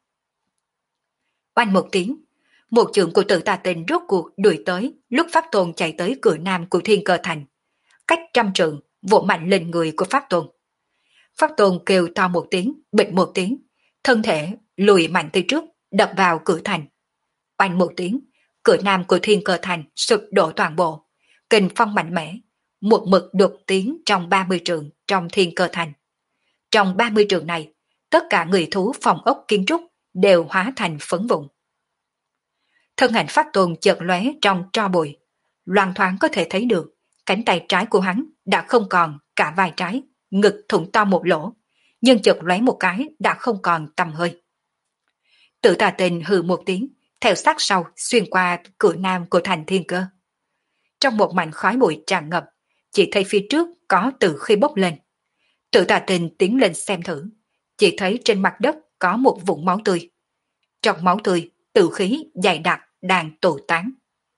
Oanh một tiếng, một chưởng của Tử Tà Tình rốt cuộc đuổi tới lúc Pháp Tôn chạy tới cửa nam của Thiên Cơ Thành, cách trăm trượng vỗ mạnh lên người của Pháp Tôn. Pháp Tôn kêu to một tiếng, bịch một tiếng, thân thể lùi mạnh tới trước, đập vào cửa thành. Oanh một tiếng, cửa nam của Thiên Cơ Thành sụp đổ toàn bộ, kình phong mạnh mẽ, một mực đột tiến trong ba mươi trượng trong Thiên Cơ Thành. Trong ba mươi trượng này, tất cả người thú phòng ốc kiến trúc đều hóa thành phấn vụn. Thân hình Pháp Tôn chợt lóe trong tro bụi, loang thoáng có thể thấy được cánh tay trái của hắn đã không còn cả vai trái, ngực thủng to một lỗ, nhưng chợt lóe một cái đã không còn tầm hơi. Tử Tà Tình hừ một tiếng, theo sát sau xuyên qua cửa nam của thành Thiên Cơ. Trong một mảnh khói bụi tràn ngập, chỉ thấy phía trước có tử khí bốc lên. Tử Tà Tình tiến lên xem thử, chỉ thấy trên mặt đất có một vũng máu tươi. Trong máu tươi, tử khí dày đặc đang tụ tán.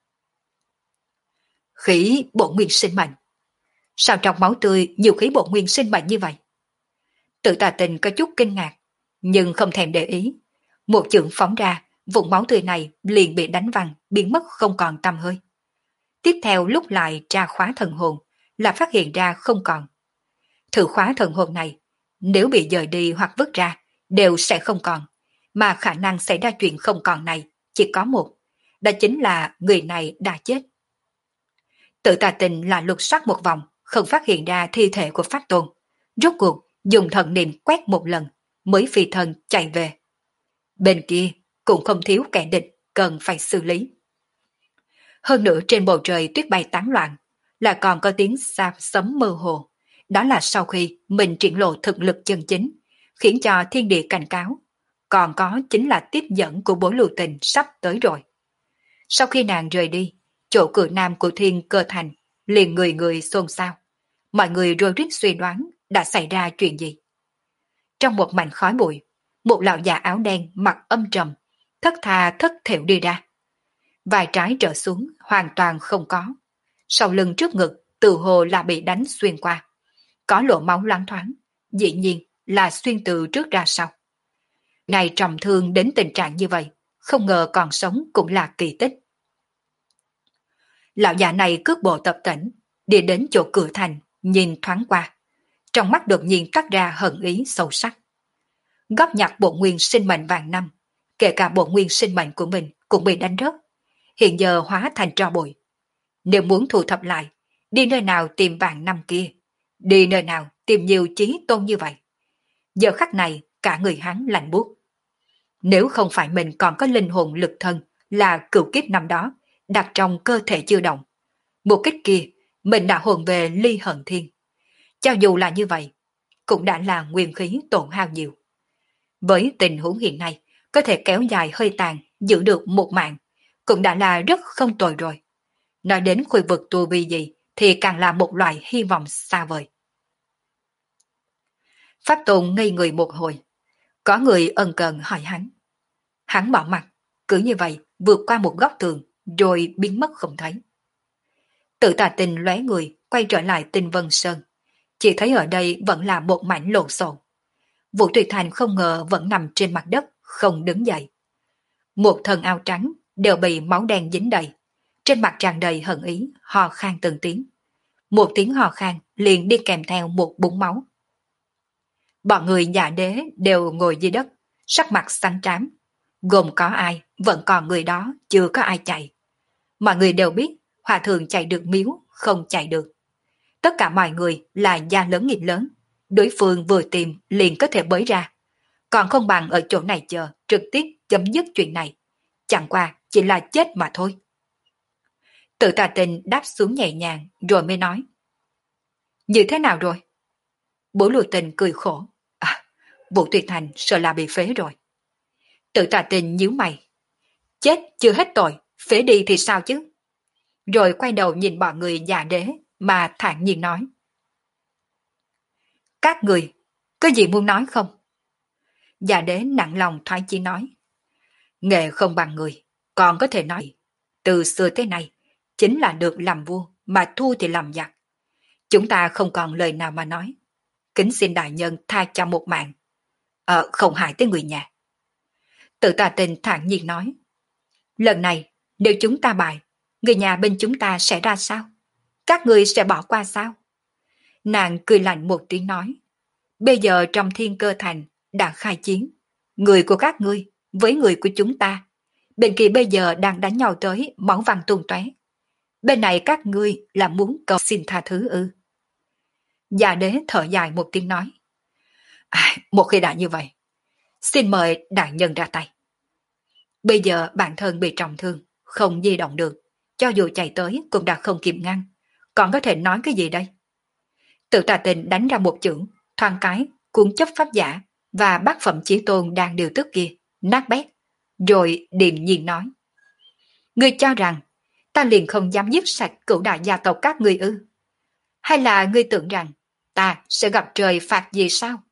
Khí bổn nguyên sinh mệnh. Sao trong máu tươi nhiều khí bổn nguyên sinh mệnh như vậy? Tử Tà Tình có chút kinh ngạc, nhưng không thèm để ý. Một chưởng phóng ra, vũng máu tươi này liền bị đánh văng, biến mất không còn tăm hơi. Tiếp theo lúc lại tra khóa thần hồn, là phát hiện ra không còn. Thử khóa thần hồn này, nếu bị dời đi hoặc vứt ra, đều sẽ không còn, mà khả năng xảy ra chuyện không còn này chỉ có một, đó chính là người này đã chết. Tử Tà Tình là lục soát một vòng, không phát hiện ra thi thể của Pháp Tôn, rốt cuộc dùng thần niệm quét một lần mới phi thân chạy về. Bên kia cũng không thiếu kẻ địch cần phải xử lý. Hơn nữa trên bầu trời tuyết bay tán loạn, là còn có tiếng xa sấm mơ hồ. Đó là sau khi mình triển lộ thực lực chân chính, khiến cho thiên địa cảnh cáo. Còn có chính là tiếp dẫn của Bối Lưu Tình sắp tới rồi. Sau khi nàng rời đi, chỗ cửa nam của Thiên Cơ Thành liền người người xôn xao. Mọi người rối rít suy đoán đã xảy ra chuyện gì. Trong một mảnh khói bụi, một lão già áo đen mặt âm trầm, thất tha thất thểu đi ra. Vài trái trở xuống hoàn toàn không có. Sau lưng trước ngực tự hồ là bị đánh xuyên qua. Có lỗ máu loáng thoáng, dĩ nhiên là xuyên từ trước ra sau. Này trầm thương đến tình trạng như vậy, không ngờ còn sống cũng là kỳ tích. Lão già này cước bộ tập tễnh, đi đến chỗ cửa thành, nhìn thoáng qua. Trong mắt đột nhiên toát ra hận ý sâu sắc. Góp nhặt bộ nguyên sinh mệnh vàng năm, kể cả bộ nguyên sinh mệnh của mình cũng bị đánh rớt. Hiện giờ hóa thành tro bụi. Nếu muốn thu thập lại, đi nơi nào tìm vàng năm kia, đi nơi nào tìm nhiều chí tôn như vậy. Giờ khắc này cả người hắn lạnh buốt. Nếu không phải mình còn có linh hồn lực thân là cửu kiếp năm đó, đặt trong cơ thể chưa động. Một kích kia, mình đã hồn về ly hận thiên. Cho dù là như vậy, cũng đã là nguyên khí tổn hao nhiều. Với tình huống hiện nay, có thể kéo dài hơi tàn, giữ được một mạng, cũng đã là rất không tồi rồi. Nói đến khu vực tu vi gì, thì càng là một loại hy vọng xa vời. Pháp Tôn ngây người một hồi. Có người ân cần hỏi hắn. Hắn bỏ mặt, cứ như vậy vượt qua một góc tường, rồi biến mất không thấy. Tự Tà Tình lóe người, quay trở lại Tinh Vân Sơn. Chỉ thấy ở đây vẫn là một mảnh lộn xộn. Vũ Tuyệt Thành không ngờ vẫn nằm trên mặt đất, không đứng dậy. Một thân áo trắng đều bị máu đen dính đầy. Trên mặt tràn đầy hận ý, hò khan từng tiếng. Một tiếng hò khan liền đi kèm theo một búng máu. Bọn người Dạ Đế đều ngồi dưới đất, sắc mặt xanh trám. Gồm có ai, vẫn còn người đó, chưa có ai chạy. Mọi người đều biết, hòa thượng chạy được miếu, không chạy được. Tất cả mọi người là gia lớn nghiệp lớn. Đối phương vừa tìm liền có thể bới ra. Còn không bằng ở chỗ này chờ, trực tiếp chấm dứt chuyện này. Chẳng qua chỉ là chết mà thôi. Tự Tà Tình đáp xuống nhẹ nhàng rồi mới nói. Như thế nào rồi? Bố Lùi Tình cười khổ. À, Vũ Tuyệt Thành sợ là bị phế rồi. Tự Tà Tình nhíu mày. Chết chưa hết tội, phế đi thì sao chứ? Rồi quay đầu nhìn bọn người Dạ Đế mà thản nhiên nói. Các người, có gì muốn nói không? Dạ Đế nặng lòng thoái chí nói. Nghề không bằng người, còn có thể nói. Từ xưa tới nay, chính là được làm vua, mà thua thì làm giặc. Chúng ta không còn lời nào mà nói. Kính xin đại nhân tha cho một mạng. Ờ, không hại tới người nhà. Tự Tà Tình thản nhiên nói. Lần này, nếu chúng ta bại, người nhà bên chúng ta sẽ ra sao? Các người sẽ bỏ qua sao? Nàng cười lạnh một tiếng nói. Bây giờ trong Thiên Cơ Thành đã khai chiến. Người của các ngươi với người của chúng ta. Bên kia bây giờ đang đánh nhau tới máu văng tung tóe. Bên này các ngươi là muốn cầu xin tha thứ ư? Dạ Đế thở dài một tiếng nói. À, một khi đã như vậy, xin mời đại nhân ra tay. Bây giờ bản thân bị trọng thương, không di động được. Cho dù chạy tới cũng đã không kịp ngăn. Còn có thể nói cái gì đây? Tự Tà Tình đánh ra một chưởng, thoáng cái, cuốn chấp pháp giả và bát phẩm chí tôn đang điều tức kia, nát bét. Rồi điềm nhiên nói. Ngươi cho rằng ta liền không dám giết sạch cửu đại gia tộc các ngươi ư? Hay là ngươi tưởng rằng ta sẽ gặp trời phạt gì sao?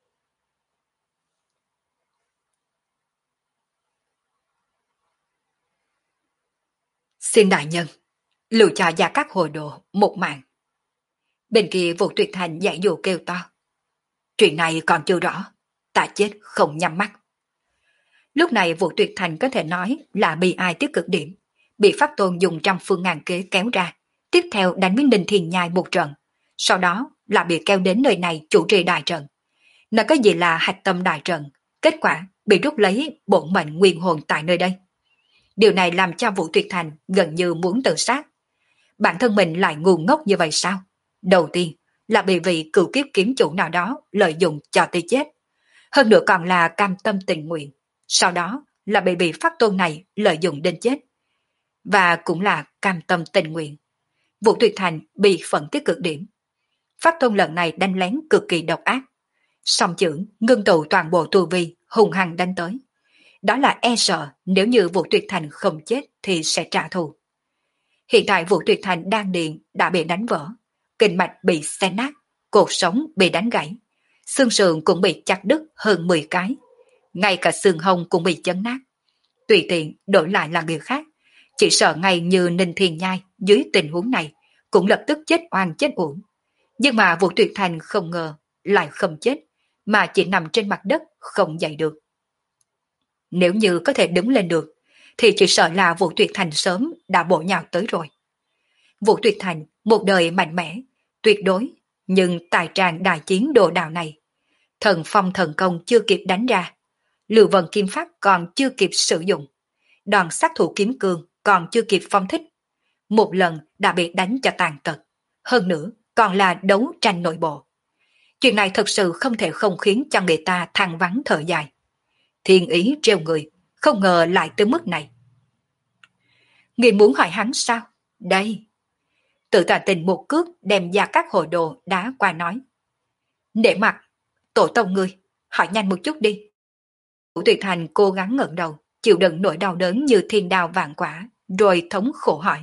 Xin đại nhân, lưu cho Gia Cát Hồ Đồ một mạng. Bên kia Vũ Tuyệt Thành dạy dụ kêu to. Chuyện này còn chưa rõ, ta chết không nhắm mắt. Lúc này Vũ Tuyệt Thành có thể nói là bị ai tiếp cực điểm, bị Pháp Tôn dùng trăm phương ngàn kế kéo ra, tiếp theo đánh với Ninh Thiền Nhai một trận, sau đó là bị kéo đến nơi này chủ trì đại trận. Nó có gì là hạch tâm đại trận, kết quả bị rút lấy bổn mệnh nguyên hồn tại nơi đây. Điều này làm cho Vũ Tuyệt Thành gần như muốn tự sát. Bản thân mình lại ngu ngốc như vậy sao? Đầu tiên là bị vị cựu kiếp kiếm chủ nào đó lợi dụng cho tới chết. Hơn nữa còn là cam tâm tình nguyện. Sau đó là bị vị pháp tôn này lợi dụng đến chết. Và cũng là cam tâm tình nguyện. Vũ Tuyệt Thành bị phẫn tới cực điểm. Pháp tôn lần này đánh lén cực kỳ độc ác. Song chưởng ngưng tụ toàn bộ tu vi hùng hăng đánh tới. Đó là e sợ nếu như Vũ Tuyệt Thành không chết thì sẽ trả thù. Hiện tại Vũ Tuyệt Thành đang điền đã bị đánh vỡ. Kinh mạch bị xé nát, cột sống bị đánh gãy. Xương sườn cũng bị chặt đứt hơn mười cái. Ngay cả xương hông cũng bị chấn nát. Tùy tiện đổi lại là người khác. Chỉ sợ ngay như Ninh Thiên Nhai dưới tình huống này cũng lập tức chết oan chết uổng. Nhưng mà Vũ Tuyệt Thành không ngờ lại không chết, mà chỉ nằm trên mặt đất không dậy được. Nếu như có thể đứng lên được, thì chỉ sợ là Vũ Tuyệt Thành sớm đã bổ nhào tới rồi. Vũ Tuyệt Thành một đời mạnh mẽ, tuyệt đối, nhưng tài tràng đại chiến đồ đào này, thần phong thần công chưa kịp đánh ra, Lưu Vân Kim Pháp còn chưa kịp sử dụng, đòn sát thủ kiếm cương còn chưa kịp phong thích, một lần đã bị đánh cho tàn tật, hơn nữa còn là đấu tranh nội bộ. Chuyện này thật sự không thể không khiến cho người ta than vắng thở dài. Thiên ý treo người, không ngờ lại tới mức này. Người muốn hỏi hắn sao? Đây. Tự tà tình một cước đem ra các hồ đồ đá qua nói. Để mặt, tổ tông ngươi, hỏi nhanh một chút đi. Vũ Tuyệt Thành cố gắng ngẩng đầu, chịu đựng nỗi đau đớn như thiên đao vạn quả, rồi thống khổ hỏi.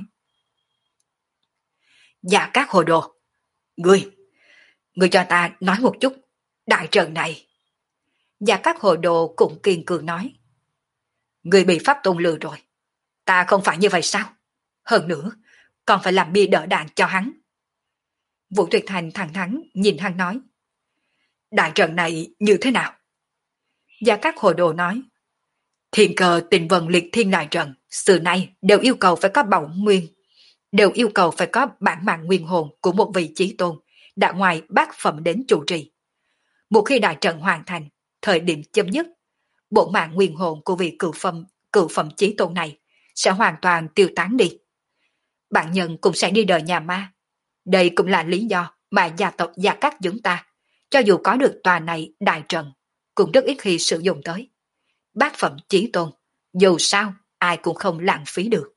Dạ các hồ đồ, ngươi, ngươi cho ta nói một chút, đại trận này. Dạ các hồ đồ cũng kiên cường nói. Ngươi bị pháp tôn lừa rồi, ta không phải như vậy sao? Hơn nữa, còn phải làm bia đỡ đạn cho hắn. Vũ Tuyệt Thành thẳng thắn nhìn hắn nói. Đại trận này như thế nào? Gia Cát Hồ Đồ nói. Thiên cờ tình vần liệt thiên đại trận, xưa nay đều yêu cầu phải có bảo nguyên, đều yêu cầu phải có bản mạng nguyên hồn của một vị chí tôn, đã ngoài bát phẩm đến chủ trì. Một khi đại trận hoàn thành, thời điểm chấm dứt, bộ mạng nguyên hồn của vị cửu phẩm, cửu phẩm chí tôn này sẽ hoàn toàn tiêu tán đi. Bạn nhân cũng sẽ đi đời nhà ma. Đây cũng là lý do mà gia tộc Gia Cát chúng ta, cho dù có được tòa này đại trận, cũng rất ít khi sử dụng tới. Bát phẩm chí tôn, dù sao ai cũng không lãng phí được.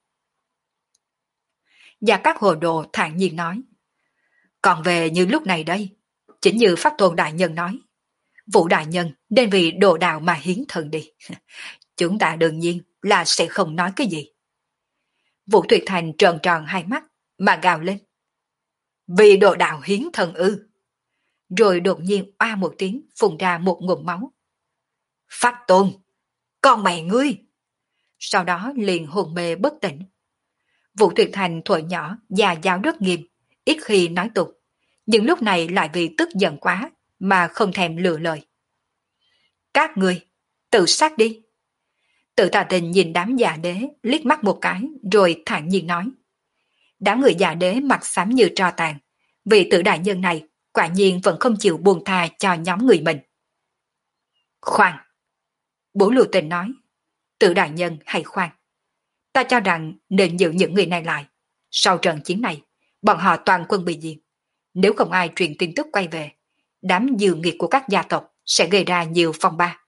Gia Cát Hồ Đồ thản nhiên nói. Còn về như lúc này đây, chính như Pháp Tôn Đại Nhân nói, Vũ Đại Nhân nên vì đồ đạo mà hiến thần đi. Chúng ta đương nhiên là sẽ không nói cái gì. Vũ Tuyệt Thành tròn tròn hai mắt mà gào lên. Vì đồ đạo hiến thần ư. Rồi đột nhiên oa một tiếng phun ra một ngụm máu. Pháp Tôn, con mẹ ngươi! Sau đó liền hồn mê bất tỉnh. Vũ Tuyệt Thành thuở nhỏ già giáo rất nghiêm, ít khi nói tục, nhưng lúc này lại vì tức giận quá mà không thèm lựa lời. Các ngươi, tự sát đi. Tự Tà Tình nhìn đám già đế liếc mắt một cái rồi thản nhiên nói. Đám người già đế mặt xám như tro tàn, vị Tự đại nhân này quả nhiên vẫn không chịu buông tha cho nhóm người mình. Khoan! Bố Lưu Tình nói. Tự đại nhân hay khoan. Ta cho rằng nên giữ những người này lại. Sau trận chiến này, bọn họ toàn quân bị diệt. Nếu không ai truyền tin tức quay về, đám dư nghiệt của các gia tộc sẽ gây ra nhiều phong ba.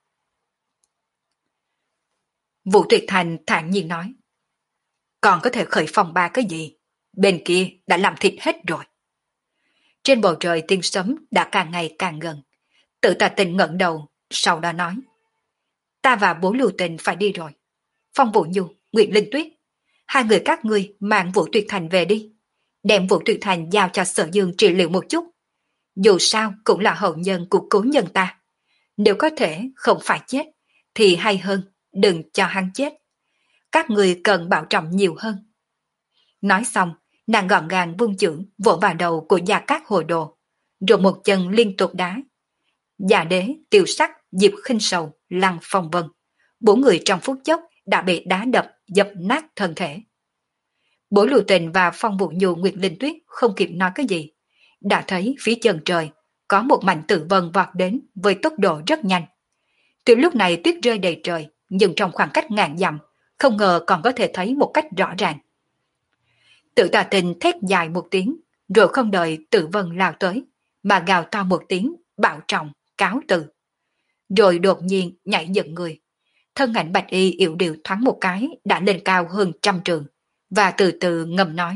Vũ Tuyệt Thành thản nhiên nói. Còn có thể khởi phong ba cái gì? Bên kia đã làm thịt hết rồi. Trên bầu trời tiếng sấm đã càng ngày càng gần. Tự Tà Tình ngẩng đầu, sau đó nói. Ta và bố Lưu Tình phải đi rồi. Phong Vũ Nhu, Nguyệt Linh Tuyết, hai người các ngươi mang Vũ Tuyệt Thành về đi. Đem Vũ Tuyệt Thành giao cho Sở Dương trị liệu một chút. Dù sao cũng là hậu nhân của cố nhân ta. Nếu có thể không phải chết, thì hay hơn đừng cho hắn chết. Các người cần bảo trọng nhiều hơn. Nói xong, nàng gọn gàng vung chưởng vỗ vào đầu của Gia Cát Hồ Đồ, rồi một chân liên tục đá. Già Đế, Tiêu Sắc, Diệp Khinh Sầu, Lăng Phong Vân, bốn người trong phút chốc đã bị đá đập dập nát thân thể. Bố Lưu Tình và Phong Vũ Nhu, Nguyệt Linh Tuyết không kịp nói cái gì, đã thấy phía chân trời có một mảnh tử vân vọt đến với tốc độ rất nhanh. Từ lúc này tuyết rơi đầy trời, nhưng trong khoảng cách ngàn dặm, không ngờ còn có thể thấy một cách rõ ràng. Tự Tà Tình thét dài một tiếng, rồi không đợi Tử Vân lao tới, mà gào to một tiếng, bảo trọng, cáo từ. Rồi đột nhiên nhảy dựng người. Thân ảnh bạch y yểu điệu thoáng một cái đã lên cao hơn trăm trường, và từ từ ngầm nói.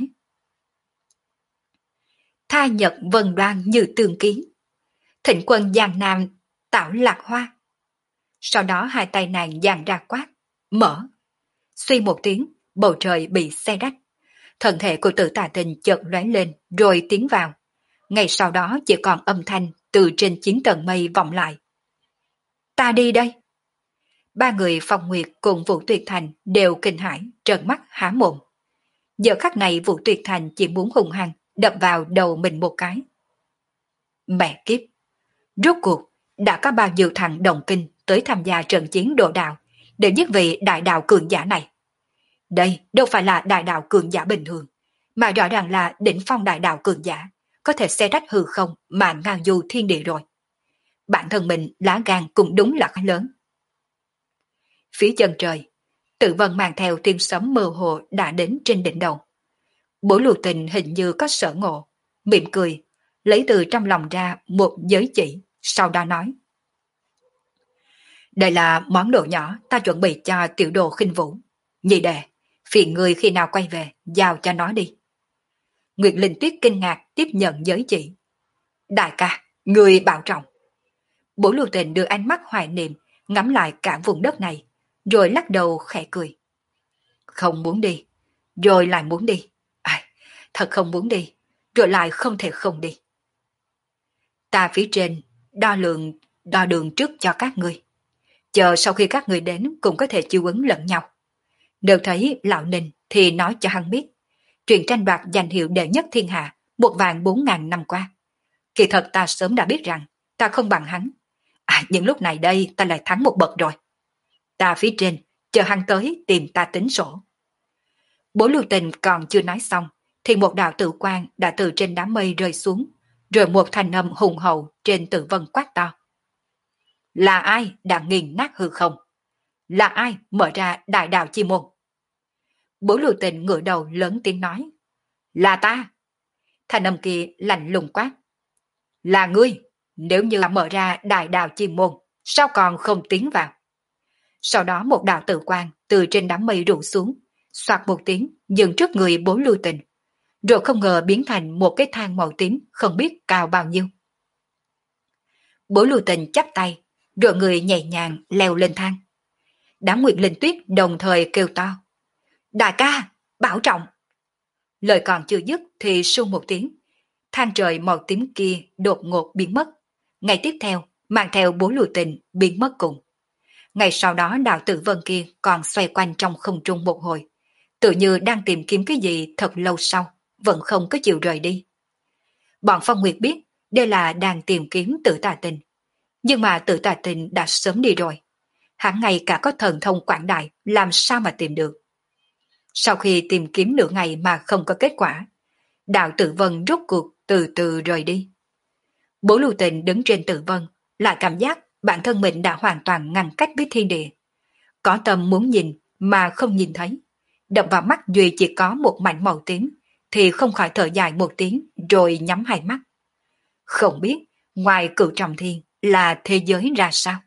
Tha nhật vân đoan như tương kiến, thịnh quân giang nam tạo lạc hoa. Sau đó hai tay nàng giang ra quát, mở. Suy một tiếng, bầu trời bị xé rách. Thân thể của Tử Tà Tình chợt lóe lên rồi tiến vào. Ngay sau đó chỉ còn âm thanh từ trên chín tầng mây vọng lại. Ta đi đây. Ba người Phong Nguyệt cùng Vũ Tuyệt Thành đều kinh hãi, trợn mắt há mồm. Giờ khắc này Vũ Tuyệt Thành chỉ muốn hung hăng đập vào đầu mình một cái. Mẹ kiếp! Rốt cuộc đã có bao nhiêu thằng đồng kinh tới tham gia trận chiến đồ đạo để giết vị đại đạo cường giả này. Đây đâu phải là đại đạo cường giả bình thường, mà rõ ràng là đỉnh phong đại đạo cường giả, có thể xé rách hư không mà ngang du thiên địa rồi. Bản thân mình lá gan cũng đúng là khá lớn. Phía chân trời, Tử Vân mang theo tiếng sấm mơ hồ đã đến trên đỉnh đầu. Bố Lưu Tình hình như có sở ngộ, mỉm cười, lấy từ trong lòng ra một giới chỉ, sau đó nói. Đây là món đồ nhỏ ta chuẩn bị cho tiểu đồ khinh vũ. Nhị đệ, phiền người khi nào quay về, giao cho nó đi. Nguyệt Linh Tuyết kinh ngạc tiếp nhận giới chỉ. Đại ca, người bảo trọng. Bố Lưu Tình đưa ánh mắt hoài niệm, ngắm lại cả vùng đất này, rồi lắc đầu khẽ cười. Không muốn đi, rồi lại muốn đi. À, thật không muốn đi, rồi lại không thể không đi. Ta phía trên, đo lượng, đo đường trước cho các ngươi. Chờ sau khi các ngươi đến cũng có thể chiêu ứng lẫn nhau. Nếu thấy Lão Ninh thì nói cho hắn biết. Chuyện tranh đoạt danh hiệu đệ nhất thiên hạ một vạn bốn ngàn năm qua. Kỳ thật ta sớm đã biết rằng ta không bằng hắn. À, nhưng lúc này đây ta lại thắng một bậc rồi. Ta phía trên, chờ hắn tới tìm ta tính sổ. Bố Lưu Tình còn chưa nói xong, thì một đạo tử quang đã từ trên đám mây rơi xuống, rồi một thanh âm hùng hậu trên Tử Vân quát to. Là ai đã nghiền nát hư không? Là ai mở ra đại đạo chi môn? Bố Lưu Tình ngửa đầu lớn tiếng nói. Là ta. Thanh âm kia lạnh lùng quát. Là ngươi, nếu như mở ra đại đạo chi môn, sao còn không tiến vào? Sau đó một đạo tử quang từ trên đám mây rủ xuống, xoạt một tiếng dừng trước người Bố Lưu Tình, rồi không ngờ biến thành một cái thang màu tím không biết cao bao nhiêu. Bố Lưu Tình chắp tay, rồi người nhẹ nhàng leo lên thang. Đám Nguyệt Linh Tuyết đồng thời kêu to. Đại ca, bảo trọng. Lời còn chưa dứt thì su một tiếng, thang trời màu tím kia đột ngột biến mất. Ngay tiếp theo, mang theo Bố Lưu Tình biến mất cùng. Ngay sau đó đạo Tử Vân kia còn xoay quanh trong không trung một hồi, tự như đang tìm kiếm cái gì thật lâu sau, vẫn không có chịu rời đi. Bọn Phong Nguyệt biết đây là đang tìm kiếm Tử Tà Tình, nhưng mà Tử Tà Tình đã sớm đi rồi. Hắn ngay cả có thần thông quảng đại làm sao mà tìm được. Sau khi tìm kiếm nửa ngày mà không có kết quả, đạo Tử Vân rốt cuộc từ từ rời đi. Bố Lưu Tình đứng trên Tử Vân, lại cảm giác bản thân mình đã hoàn toàn ngăn cách với thiên địa. Có tâm muốn nhìn mà không nhìn thấy. Đập vào mắt duy chỉ có một mảnh màu tím, thì không khỏi thở dài một tiếng rồi nhắm hai mắt. Không biết ngoài Cửu Trọng Thiên là thế giới ra sao.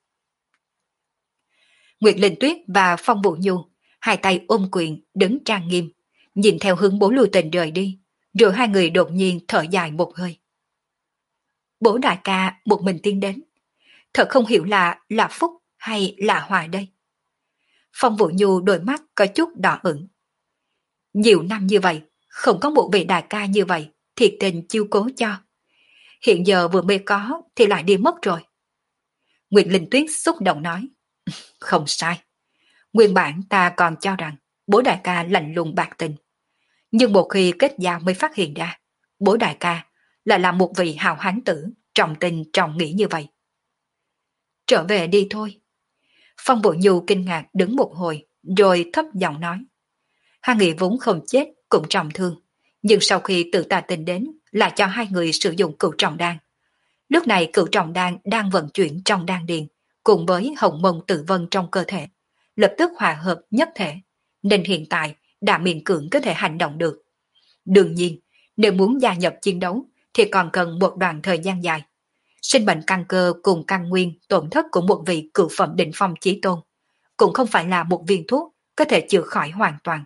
Nguyệt Linh Tuyết và Phong Vũ Nhu hai tay ôm quyền đứng trang nghiêm, nhìn theo hướng Bố Lưu Tình rời đi, rồi hai người đột nhiên thở dài một hơi. Bố đại ca một mình tiến đến, thật không hiểu là là phúc hay là họa đây. Phong Vũ Nhu đôi mắt có chút đỏ ửng. Nhiều năm như vậy, không có một vị đại ca như vậy thiệt tình chiêu cố cho. Hiện giờ vừa mới có thì lại đi mất rồi. Nguyệt Linh Tuyết xúc động nói. Không sai. Nguyên bản ta còn cho rằng bố đại ca lạnh lùng bạc tình. Nhưng một khi kết giao mới phát hiện ra, bố đại ca lại là một vị hào hán tử, trọng tình trọng nghĩa như vậy. Trở về đi thôi. Phong Vũ Nhu kinh ngạc đứng một hồi, rồi thấp giọng nói. Hai người vốn không chết, cũng trọng thương. Nhưng sau khi Tử Tà Tình đến, là cho hai người sử dụng cửu trọng đan. Lúc này cửu trọng đan đang vận chuyển trong đan điền, cùng với hồng mông tử vân trong cơ thể, lập tức hòa hợp nhất thể, nên hiện tại đã miễn cưỡng có thể hành động được. Đương nhiên, Nếu muốn gia nhập chiến đấu thì còn cần một đoạn thời gian dài. Sinh mệnh căn cơ cùng căn nguyên tổn thất của một vị cửu phẩm đỉnh phong chí tôn cũng không phải là một viên thuốc có thể chữa khỏi hoàn toàn.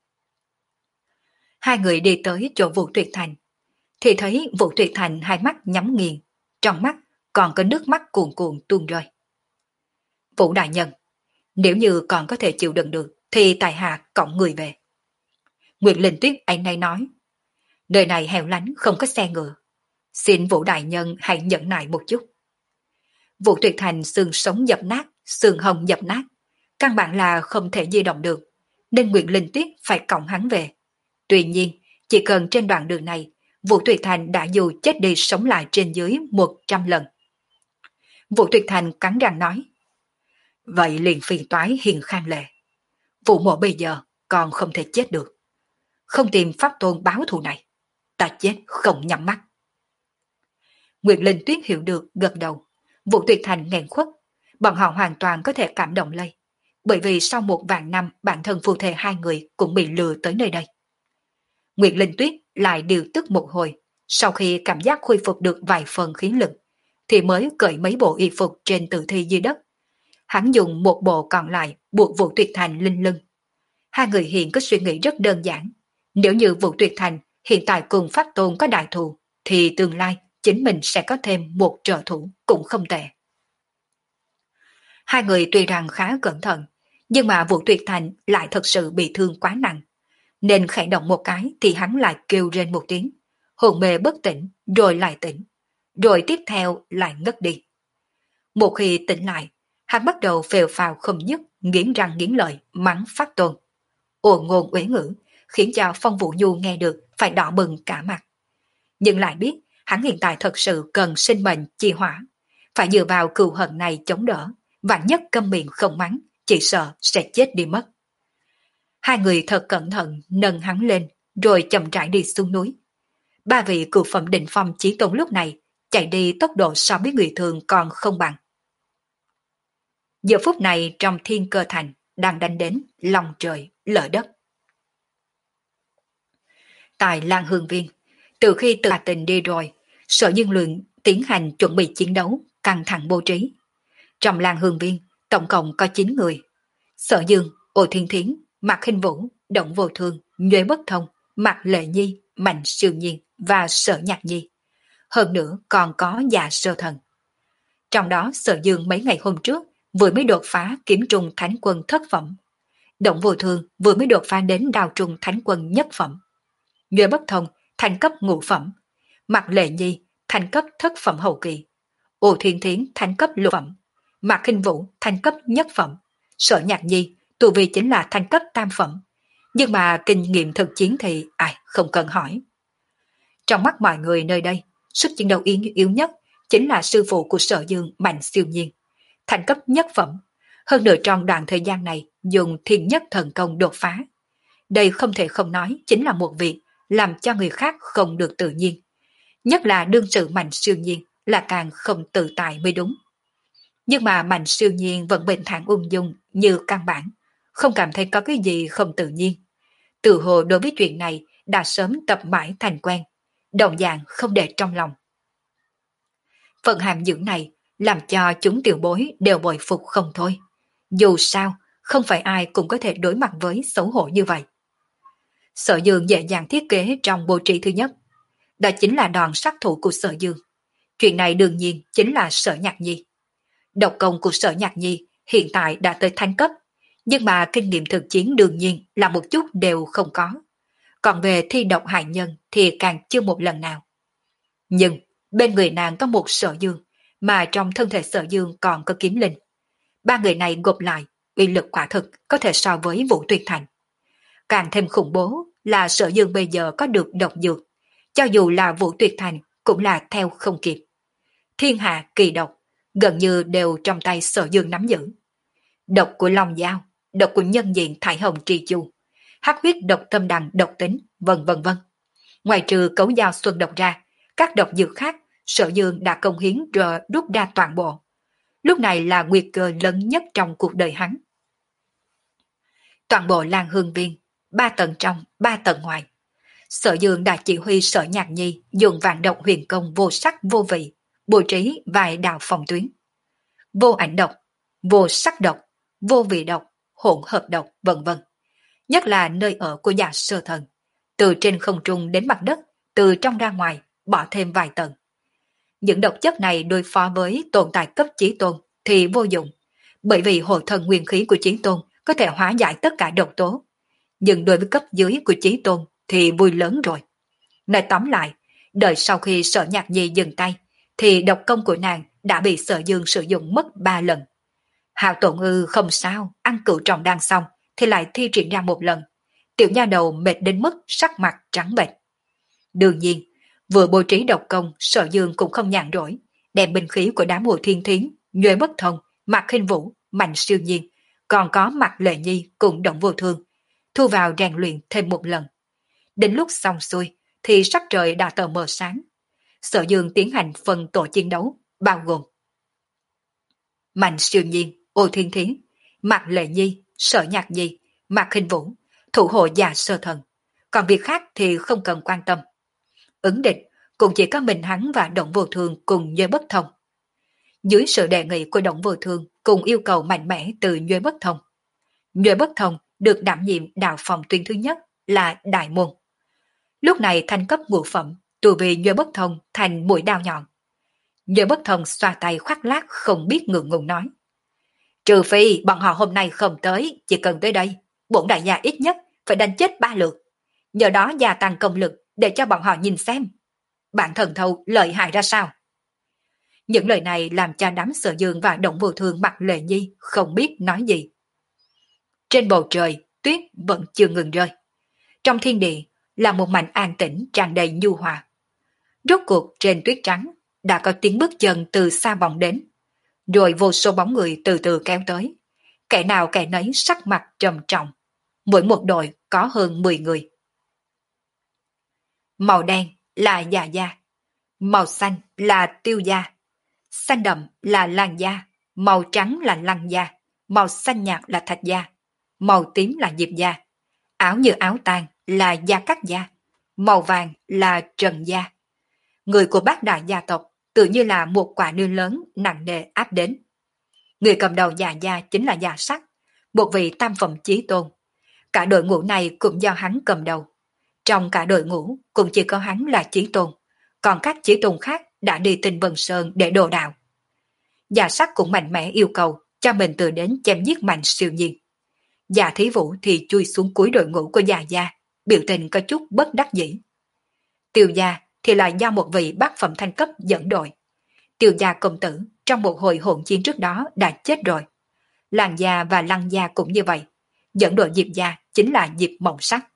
Hai người đi tới chỗ Vũ Tuyệt Thành, thì thấy Vũ Tuyệt Thành hai mắt nhắm nghiền, trong mắt còn có nước mắt cuồn cuộn tuôn rơi. Vũ đại nhân, nếu như còn có thể chịu đựng được, thì tại hạ cõng người về. Nguyệt Linh Tuyết anh nay nói, nơi này hẻo lánh không có xe ngựa, xin Vũ đại nhân hãy nhẫn nại một chút. Vũ Tuyệt Thành xương sống dập nát, xương hồng dập nát, căn bản là không thể di động được, nên Nguyệt Linh Tuyết phải cõng hắn về. Tuy nhiên, chỉ cần trên đoạn đường này, Vũ Tuyệt Thành đã dù chết đi sống lại trên dưới một trăm lần. Vũ Tuyệt Thành cắn răng nói, vậy liền phiền toái Hiền Khang Lệ. Vũ mộ bây giờ còn không thể chết được. Không tìm pháp tôn báo thù này, ta chết không nhắm mắt. Nguyệt Linh Tuyết hiểu được gật đầu. Vũ Tuyệt Thành nghẹn khuất, bọn họ hoàn toàn có thể cảm động lây, bởi vì sau một vạn năm bản thân phu thê hai người cũng bị lừa tới nơi đây. Nguyệt Linh Tuyết lại điều tức một hồi, sau khi cảm giác khôi phục được vài phần khí lực, thì mới cởi mấy bộ y phục trên tử thi dưới đất. Hắn dùng một bộ còn lại buộc Vũ Tuyệt Thành linh lưng. Hai người hiện có suy nghĩ rất đơn giản. Nếu như Vũ Tuyệt Thành hiện tại cùng Pháp Tôn có đại thù, thì tương lai chính mình sẽ có thêm một trợ thủ cũng không tệ. Hai người tuy rằng khá cẩn thận, nhưng mà Vũ Tuyệt Thành lại thật sự bị thương quá nặng. Nên khẽ động một cái thì hắn lại kêu rên một tiếng, hồn mê bất tỉnh, rồi lại tỉnh, rồi tiếp theo lại ngất đi. Một khi tỉnh lại, hắn bắt đầu phèo phào không dứt, nghiến răng nghiến lợi, mắng Pháp Tôn. Ồn ngôn uế ngữ, khiến cho Phong Vũ Nhu nghe được phải đỏ bừng cả mặt. Nhưng lại biết hắn hiện tại thật sự cần sinh mệnh chi hỏa, phải dựa vào cừu hận này chống đỡ, vạn nhất câm miệng không mắng, chỉ sợ sẽ chết đi mất. Hai người thật cẩn thận nâng hắn lên, rồi chậm rãi đi xuống núi. Ba vị cửu phẩm đỉnh phong chí tôn lúc này chạy đi tốc độ so với người thường còn không bằng. Giờ phút này trong Thiên Cơ Thành đang đánh đến lòng trời lở đất. Tại Lan Hương Viên, từ khi Từ Hà Tình đi rồi, Sở Dương Lượng tiến hành chuẩn bị chiến đấu, căng thẳng bố trí. Trong Lan Hương Viên, tổng cộng có chín người. Sở Dương, Ô Thiên Thiến, Mạc Hinh Vũ, Động Vô Thương, Nhuế Bất Thông, Mạc Lệ Nhi, Mạnh Siêu Nhiên và Sở Nhạc Nhi. Hơn nữa còn có Dạ Sơ Thần. Trong đó Sở Dương mấy ngày hôm trước vừa mới đột phá kiếm trùng thánh quân thất phẩm. Động Vô Thương vừa mới đột phá đến đào trùng thánh quân nhất phẩm. Nhuế Bất Thông thành cấp ngũ phẩm. Mạc Lệ Nhi thành cấp thất phẩm hậu kỳ. Ô Thiên Thiến thành cấp lục phẩm. Mạc Hinh Vũ thành cấp nhất phẩm. Sở Nhạc Nhi tu vi chính là thành cấp tam phẩm. Nhưng mà kinh nghiệm thực chiến thì ai không cần hỏi. Trong mắt mọi người nơi đây, sức chiến đấu yếu, yếu nhất chính là sư phụ của Sở Dương Mạnh Siêu Nhiên, thành cấp nhất phẩm. Hơn nữa trong đoạn thời gian này dùng thiên nhất thần công đột phá. Đây không thể không nói chính là một việc làm cho người khác không được tự nhiên. Nhất là đương sự Mạnh Siêu Nhiên là càng không tự tại mới đúng. Nhưng mà Mạnh Siêu Nhiên vẫn bình thản ung dung như căn bản, không cảm thấy có cái gì không tự nhiên. Tự hồ đối với chuyện này đã sớm tập mãi thành quen, đồng dạng không để trong lòng. Phần hàm dưỡng này làm cho chúng tiểu bối đều bội phục không thôi. Dù sao, không phải ai cũng có thể đối mặt với xấu hổ như vậy. Sở Dương dễ dàng thiết kế trong bố trí thứ nhất. Đó chính là đòn sát thủ của Sở Dương. Chuyện này đương nhiên chính là Sở Nhạc Nhi. Độc công của Sở Nhạc Nhi hiện tại đã tới thánh cấp, nhưng mà kinh nghiệm thực chiến đương nhiên là một chút đều không có. Còn về thi độc hại nhân thì càng chưa một lần nào. Nhưng bên người nàng có một Sở Dương, mà trong thân thể Sở Dương còn có kiếm linh. Ba người này gộp lại, uy lực quả thực có thể so với Vũ Tuyệt Thành. Càng thêm khủng bố là Sở Dương bây giờ có được độc dược, cho dù là Vũ Tuyệt Thành cũng là theo không kịp. Thiên hạ kỳ độc gần như đều trong tay Sở Dương nắm giữ. Độc của Long Dao, độc của nhân diện Thải Hồng Trì Chu, hắc huyết độc tâm đằng độc tính, vân vân vân. Ngoài trừ cấu dao xuân độc ra, các độc dược khác Sở Dương đã công hiến rồi rút ra toàn bộ. Lúc này là nguy cơ lớn nhất trong cuộc đời hắn. Toàn bộ Lan Hương Viên, ba tầng trong, ba tầng ngoài. Sở Dương đã chỉ huy Sở Nhạc Nhi dùng vạn độc huyền công vô sắc vô vị, bố trí vài đạo phòng tuyến. Vô ảnh độc, vô sắc độc, vô vị độc, hỗn hợp độc, vân vân. Nhất là nơi ở của Dạ Sơ Thần, từ trên không trung đến mặt đất, từ trong ra ngoài, bỏ thêm vài tầng. Những độc chất này đối phó với tồn tại cấp chí tôn thì vô dụng, bởi vì hộ thần nguyên khí của chí tôn có thể hóa giải tất cả độc tố. Nhưng đối với cấp dưới của chí tôn thì vui lớn rồi. Nói tóm lại, đợi sau khi Sở Nhạc Nhi dừng tay, thì độc công của nàng đã bị Sở Dương sử dụng mất ba lần. Hào Tổn Ư không sao, ăn cửu trọng đang xong thì lại thi triển ra một lần. Tiểu nha đầu mệt đến mức sắc mặt trắng bệch. Đương nhiên, vừa bố trí độc công, Sở Dương cũng không nhàn rỗi, đem binh khí của đám Hồ Thiên Thiến, Nhuệ Bất Thông, Mạc Khinh Vũ, Mạnh Siêu Nhiên, còn có Mạc Lệ Nhi cùng Động Vô Thương, thu vào rèn luyện thêm một lần. Đến lúc xong xuôi thì sắc trời đã tờ mờ sáng. Sở Dương tiến hành phân tổ chiến đấu, bao gồm Mạnh Siêu Nhiên, Ô Thiên Thiến, Mạc Lệ Nhi, Sở Nhạc Nhi, Mạc Khinh Vũ, thủ hộ Dạ Sơ Thần. Còn việc khác thì không cần quan tâm. Ứng địch cũng chỉ có mình hắn và Động Vô Thương cùng Nhuệ Bất Thông. Dưới sự đề nghị của Động Vô Thương cùng yêu cầu mạnh mẽ từ Nhuệ Bất Thông, Nhuệ Bất Thông được đảm nhiệm đạo phòng tuyến thứ nhất là Đại Môn. Lúc này thanh cấp ngũ phẩm, tu vi Nhuệ Bất Thông thành mũi đao nhọn. Nhuệ Bất Thông xoa tay khoác lác không biết ngượng ngùng nói. Trừ phi bọn họ hôm nay không tới, chỉ cần tới đây, bổn đại gia ít nhất phải đánh chết ba lượt. Nhờ đó gia tăng công lực để cho bọn họ nhìn xem. Bản thần thâu lợi hại ra sao? Những lời này làm cho đám Sở Dương và Động Vô Thương Mạc Lệ Nhi không biết nói gì. Trên bầu trời, tuyết vẫn chưa ngừng rơi. Trong thiên địa là một mảnh an tĩnh tràn đầy nhu hòa. Rốt cuộc trên tuyết trắng đã có tiếng bước chân từ xa vọng đến, rồi vô số bóng người từ từ kéo tới. Kẻ nào kẻ nấy sắc mặt trầm trọng. Mỗi một đội có hơn mười người. Màu đen là Già Gia, màu xanh là Tiêu Gia, xanh đậm là Lan Gia, màu trắng là Lăng Gia, màu xanh nhạt là Thạch Gia, màu tím là Diệp Gia, áo như áo tang là Gia Cát Gia, màu vàng là Trần Gia. Người của bát đại gia tộc tự như là một quả nương lớn nặng nề áp đến. Người cầm đầu Già Gia chính là Già Sắc, một vị tam phẩm chí tôn. Cả đội ngũ này cũng do hắn cầm đầu. Trong cả đội ngũ cũng chỉ có hắn là chí tôn, còn các chí tôn khác đã đi Tinh Vân Sơn để đồ đạo. Già Sắc cũng mạnh mẽ yêu cầu cho mình từ đến chém giết Mạnh Siêu Nhiên. Già Thí Vũ thì chui xuống cuối đội ngũ của Già Gia, biểu tình có chút bất đắc dĩ. Tiêu Gia thì lại do một vị bát phẩm thanh cấp dẫn đội. Tiêu Gia công tử trong một hồi hỗn chiến trước đó đã chết rồi. Làng Gia và Lăng Gia cũng như vậy. Dẫn đội Diệp Gia chính là Diệp Mộng Sắc.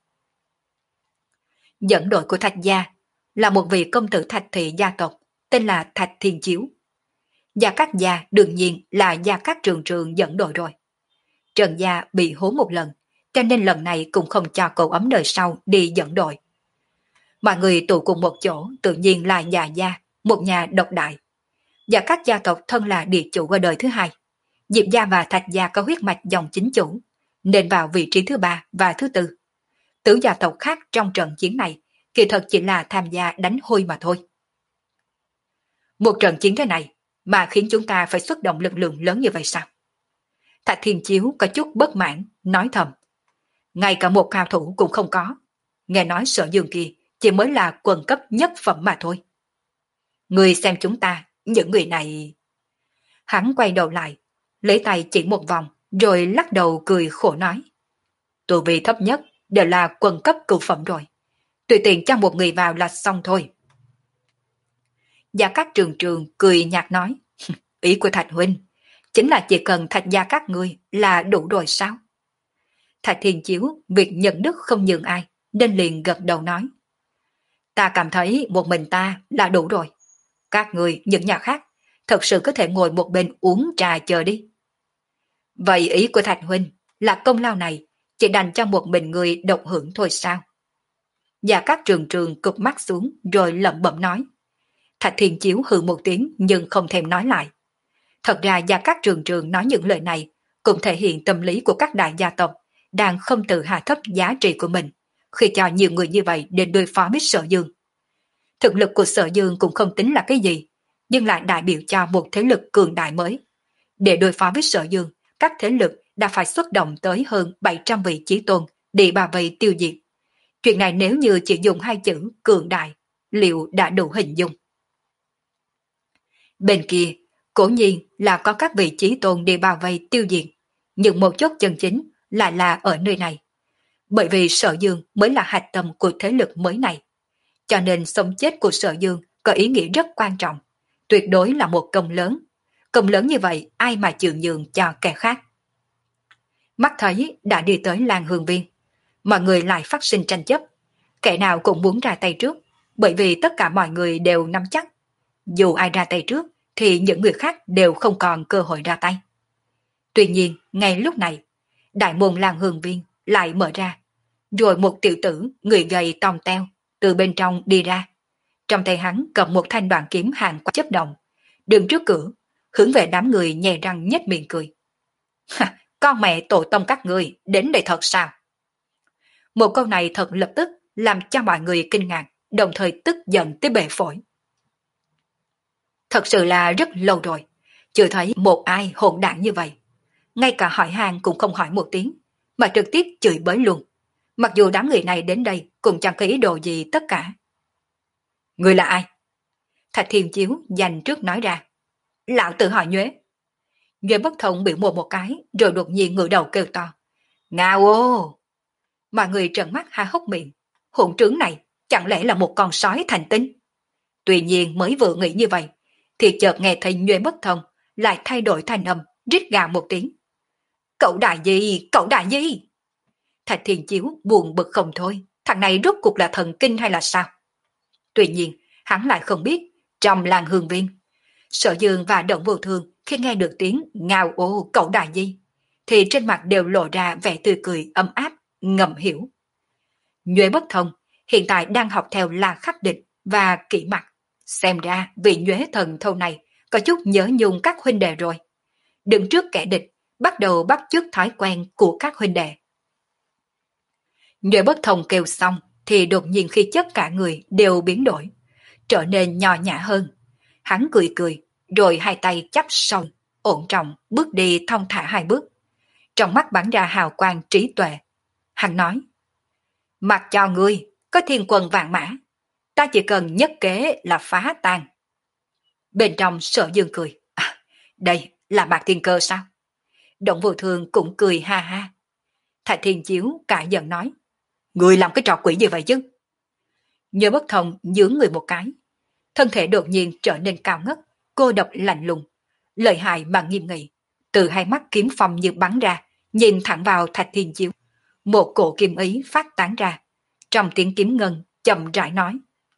Dẫn đội của Thạch Gia là một vị công tử Thạch thị gia tộc tên là Thạch Thiên Chiếu. Gia Cát Gia đương nhiên là Gia Cát Trường Trường dẫn đội rồi. Trần Gia bị hố một lần, cho nên lần này cũng không cho cậu ấm đời sau đi dẫn đội. Mọi người tụ cùng một chỗ tự nhiên là Già Gia, một nhà độc đại. Gia Cát gia tộc thân là địa chủ ở đời thứ hai. Diệp Gia và Thạch Gia có huyết mạch dòng chính chủ, nên vào vị trí thứ ba và thứ tư. Tứ gia tộc khác trong trận chiến này kỳ thật chỉ là tham gia đánh hôi mà thôi. Một trận chiến thế này mà khiến chúng ta phải xuất động lực lượng lớn như vậy sao? Thạch Thiên Chiếu có chút bất mãn, nói thầm. Ngay cả một cao thủ cũng không có. Nghe nói Sở Dương kia chỉ mới là quần cấp nhất phẩm mà thôi. Người xem chúng ta, những người này... Hắn quay đầu lại, lấy tay chỉ một vòng, rồi lắc đầu cười khổ nói. Tu vi thấp nhất đều là quần cấp cửu phẩm rồi. Tùy tiện cho một người vào là xong thôi. Gia Cát Trường Trường cười nhạt nói. Ý của Thạch huynh chính là chỉ cần Thạch gia các ngươi là đủ rồi sao? Thạch Thiên Chiếu việc nhận đức không nhường ai, nên liền gật đầu nói. Ta cảm thấy một mình ta là đủ rồi. Các người những nhà khác thật sự có thể ngồi một bên uống trà chờ đi. Vậy ý của Thạch huynh là công lao này chỉ đành cho một mình người độc hưởng thôi sao? Gia Cát Trường Trường cụp mắt xuống rồi lẩm bẩm nói. Thạch Thiên Chiếu hừ một tiếng nhưng không thèm nói lại. Thật ra Gia Cát Trường Trường nói những lời này cũng thể hiện tâm lý của các đại gia tộc đang không tự hạ thấp giá trị của mình, khi cho nhiều người như vậy để đối phó với Sở Dương. Thực lực của Sở Dương cũng không tính là cái gì, nhưng lại đại biểu cho một thế lực cường đại mới. Để đối phó với Sở Dương, các thế lực đã phải xuất động tới hơn bảy trăm vị chí tôn để bao vây tiêu diệt. Chuyện này nếu như chỉ dùng hai chữ cường đại, liệu đã đủ hình dung? Bên kia, cố nhiên là có các vị chí tôn để bao vây tiêu diệt, nhưng một chốt chân chính lại là ở nơi này. Bởi vì Sở Dương mới là hạch tâm của thế lực mới này. Cho nên sống chết của Sở Dương có ý nghĩa rất quan trọng, tuyệt đối là một công lớn. Công lớn như vậy ai mà chịu nhường cho kẻ khác. Mắt thấy đã đi tới làng Hương Viên, mọi người lại phát sinh tranh chấp. Kẻ nào cũng muốn ra tay trước, bởi vì tất cả mọi người đều nắm chắc. Dù ai ra tay trước, thì những người khác đều không còn cơ hội ra tay. Tuy nhiên, ngay lúc này, đại môn làng Hương Viên lại mở ra, rồi một tiểu tử, người gầy tòng teo, từ bên trong đi ra. Trong tay hắn cầm một thanh đoàn kiếm hàng quang chớp động, đứng trước cửa, hướng về đám người nhè răng nhếch miệng cười. Con mẹ tổ tông các người đến đây thật sao? Một câu này thật lập tức làm cho mọi người kinh ngạc, đồng thời tức giận tới bể phổi. Thật sự là rất lâu rồi, chưa thấy một ai hỗn đản như vậy. Ngay cả hỏi han cũng không hỏi một tiếng, mà trực tiếp chửi bới luôn. Mặc dù đám người này đến đây cũng chẳng có ý đồ gì tất cả. Người là ai? Thạch Thiên Chiếu dành trước nói ra. Lão tự hỏi Nhuế. Nhuế Bất Thông biểu mồm một cái, rồi đột nhiên ngửa đầu kêu to. Ngao ô! Mọi người trợn mắt há hốc miệng. Hỗn trướng này chẳng lẽ là một con sói thành tinh? Tuy nhiên mới vừa nghĩ như vậy, thì chợt nghe thấy Nhuế Bất Thông lại thay đổi thanh âm, rít gào một tiếng. Cậu đại gì? Cậu đại gì? Thạch Thiên Chiếu buồn bực không thôi, thằng này rốt cuộc là thần kinh hay là sao? Tuy nhiên, hắn lại không biết, trong làng Hương Viên, Sở Dương và Động Vô Thương khi nghe được tiếng ngao ô cậu đại gì, thì trên mặt đều lộ ra vẻ tươi cười ấm áp, ngầm hiểu. Nhuế Bất Thông hiện tại đang học theo La Khắc Địch và Kỷ Mặc, xem ra vị Nhuế thần thâu này có chút nhớ nhung các huynh đệ rồi. Đứng trước kẻ địch, bắt đầu bắt chước thói quen của các huynh đệ. Nhuế Bất Thông kêu xong thì đột nhiên khí chất cả người đều biến đổi, trở nên nhỏ nhã hơn. Hắn cười cười, rồi hai tay chắp sau, ổn trọng bước đi thong thả hai bước. Trong mắt bắn ra hào quang trí tuệ. Hắn nói, mặc cho ngươi có thiên quân vạn mã, ta chỉ cần nhất kế là phá tan. Bên trong Sở Dương cười, à, đây là Mạc Thiên Cơ sao? Động Vô Thương cũng cười ha ha. Thạch Thiên Chiếu cả giận nói, ngươi làm cái trò quỷ gì vậy chứ? Nhớ Bất Thông nhướng người một cái, thân thể đột nhiên trở nên cao ngất, cô độc lạnh lùng, lợi hại mà nghiêm nghị, từ hai mắt kiếm phong như bắn ra, nhìn thẳng vào Thạch Thiên Chiếu. Một cổ kim ý phát tán ra, trong tiếng kiếm ngân chậm rãi nói,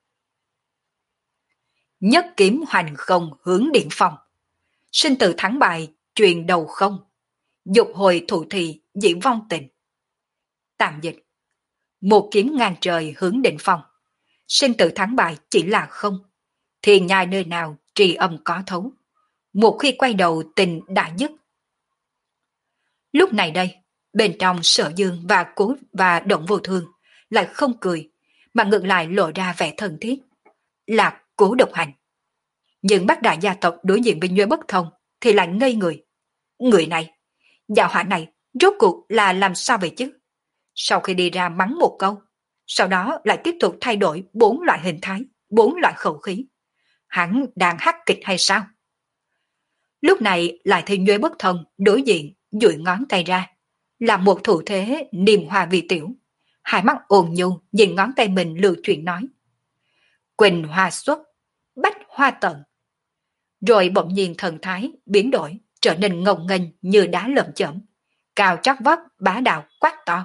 nhất kiếm hoành không hướng điện phong, sinh tử thắng bại truyền đầu không, dục hồi thụ thị dĩ vong tình. Tạm dịch, một kiếm ngang trời hướng định phong, sinh tử thắng bại chỉ là không, thiên nhai nơi nào trì âm có thấu, một khi quay đầu tình đã dứt. Lúc này đây, bên trong Sở Dương và Cố và Động Vô Thương lại không cười, mà ngược lại lộ ra vẻ thân thiết, là Cố Độc Hành. Nhưng bác đại gia tộc đối diện với Nhuế Bất Thông thì lại ngây người. Người này, giảo hỏa này, rốt cuộc là làm sao vậy chứ? Sau khi đi ra mắng một câu, sau đó lại tiếp tục thay đổi bốn loại hình thái, bốn loại khẩu khí. Hắn đang hát kịch hay sao? Lúc này lại thấy Nhuế Bất Thông đối diện, duỗi ngón tay ra, làm một thủ thế niềm hòa vi tiểu. Hai mắt ôn nhu nhìn ngón tay mình lưu chuyển nói, Quỳnh hoa xuất, bách hoa tận. Rồi bỗng nhiên thần thái biến đổi, trở nên ngông nghênh như đá lởm chởm, cao chót vót bá đạo quát to.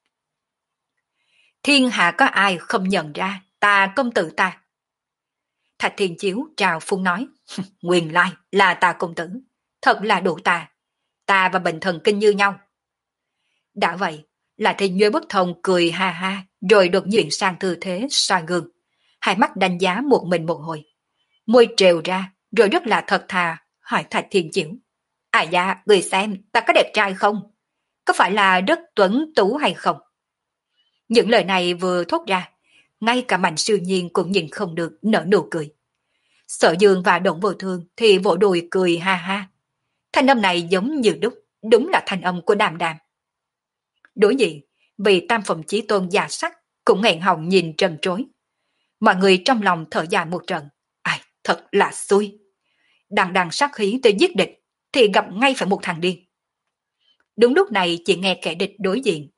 Thiên hạ có ai không nhận ra ta công tử ta? Thạch Thiên Chiếu trào phung nói, nguyên lai là ta công tử, thật là đủ ta, ta và bệnh thần kinh như nhau. Đã vậy, là thì Nhuế Bất Thông cười ha ha, rồi đột nhiên sang tư thế soi gương, hai mắt đánh giá một mình một hồi, môi trều ra, rồi rất là thật thà hỏi Thạch Thiên Chiếu, à dạ, người xem ta có đẹp trai không? Có phải là rất tuấn tú hay không? Những lời này vừa thốt ra, ngay cả Mạnh Siêu Nhiên cũng nhìn không được nở nụ cười. Sở Dương và Động Vô Thương thì vỗ đùi cười ha ha. Thanh âm này giống như đúc, đúng là thanh âm của Đàm Đàm. Đối diện, vì Tam Phẩm Chí Tôn già sắc cũng nghẹn họng nhìn trần trối. Mọi người trong lòng thở dài một trận. Ai, thật là xui. Đằng đằng sát khí tới giết địch thì gặp ngay phải một thằng điên. Đúng lúc này chỉ nghe kẻ địch đối diện.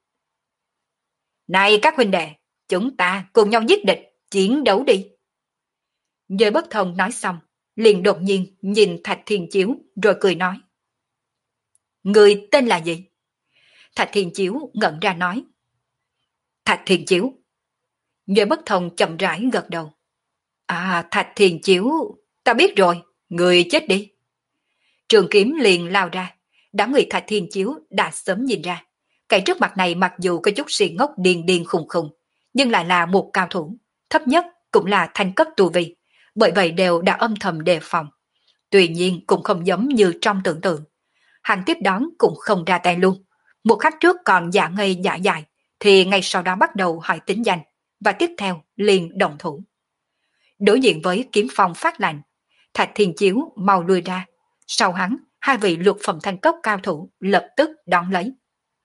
Này các huynh đệ, chúng ta cùng nhau giết địch, chiến đấu đi. Giới Bất Thông nói xong, liền đột nhiên nhìn Thạch Thiên Chiếu rồi cười nói. Người tên là gì? Thạch Thiên Chiếu ngẩn ra nói. Thạch Thiên Chiếu. Giới Bất Thông chậm rãi gật đầu. À, Thạch Thiên Chiếu, ta biết rồi, người chết đi. Trường kiếm liền lao ra, đám người Thạch Thiên Chiếu đã sớm nhìn ra. Cái trước mặt này mặc dù có chút si ngốc điên điên khùng khùng, nhưng lại là một cao thủ, thấp nhất cũng là thanh cấp tu vi, bởi vậy đều đã âm thầm đề phòng. Tuy nhiên cũng không giống như trong tưởng tượng. Hắn tiếp đón cũng không ra tay luôn. Một khắc trước còn giả ngây giả dại, thì ngay sau đó bắt đầu hỏi tính danh, và tiếp theo liền động thủ. Đối diện với kiếm phong phát lạnh, Thạch Thiên Chiếu mau lui ra. Sau hắn, hai vị lục phẩm thanh cấp cao thủ lập tức đón lấy.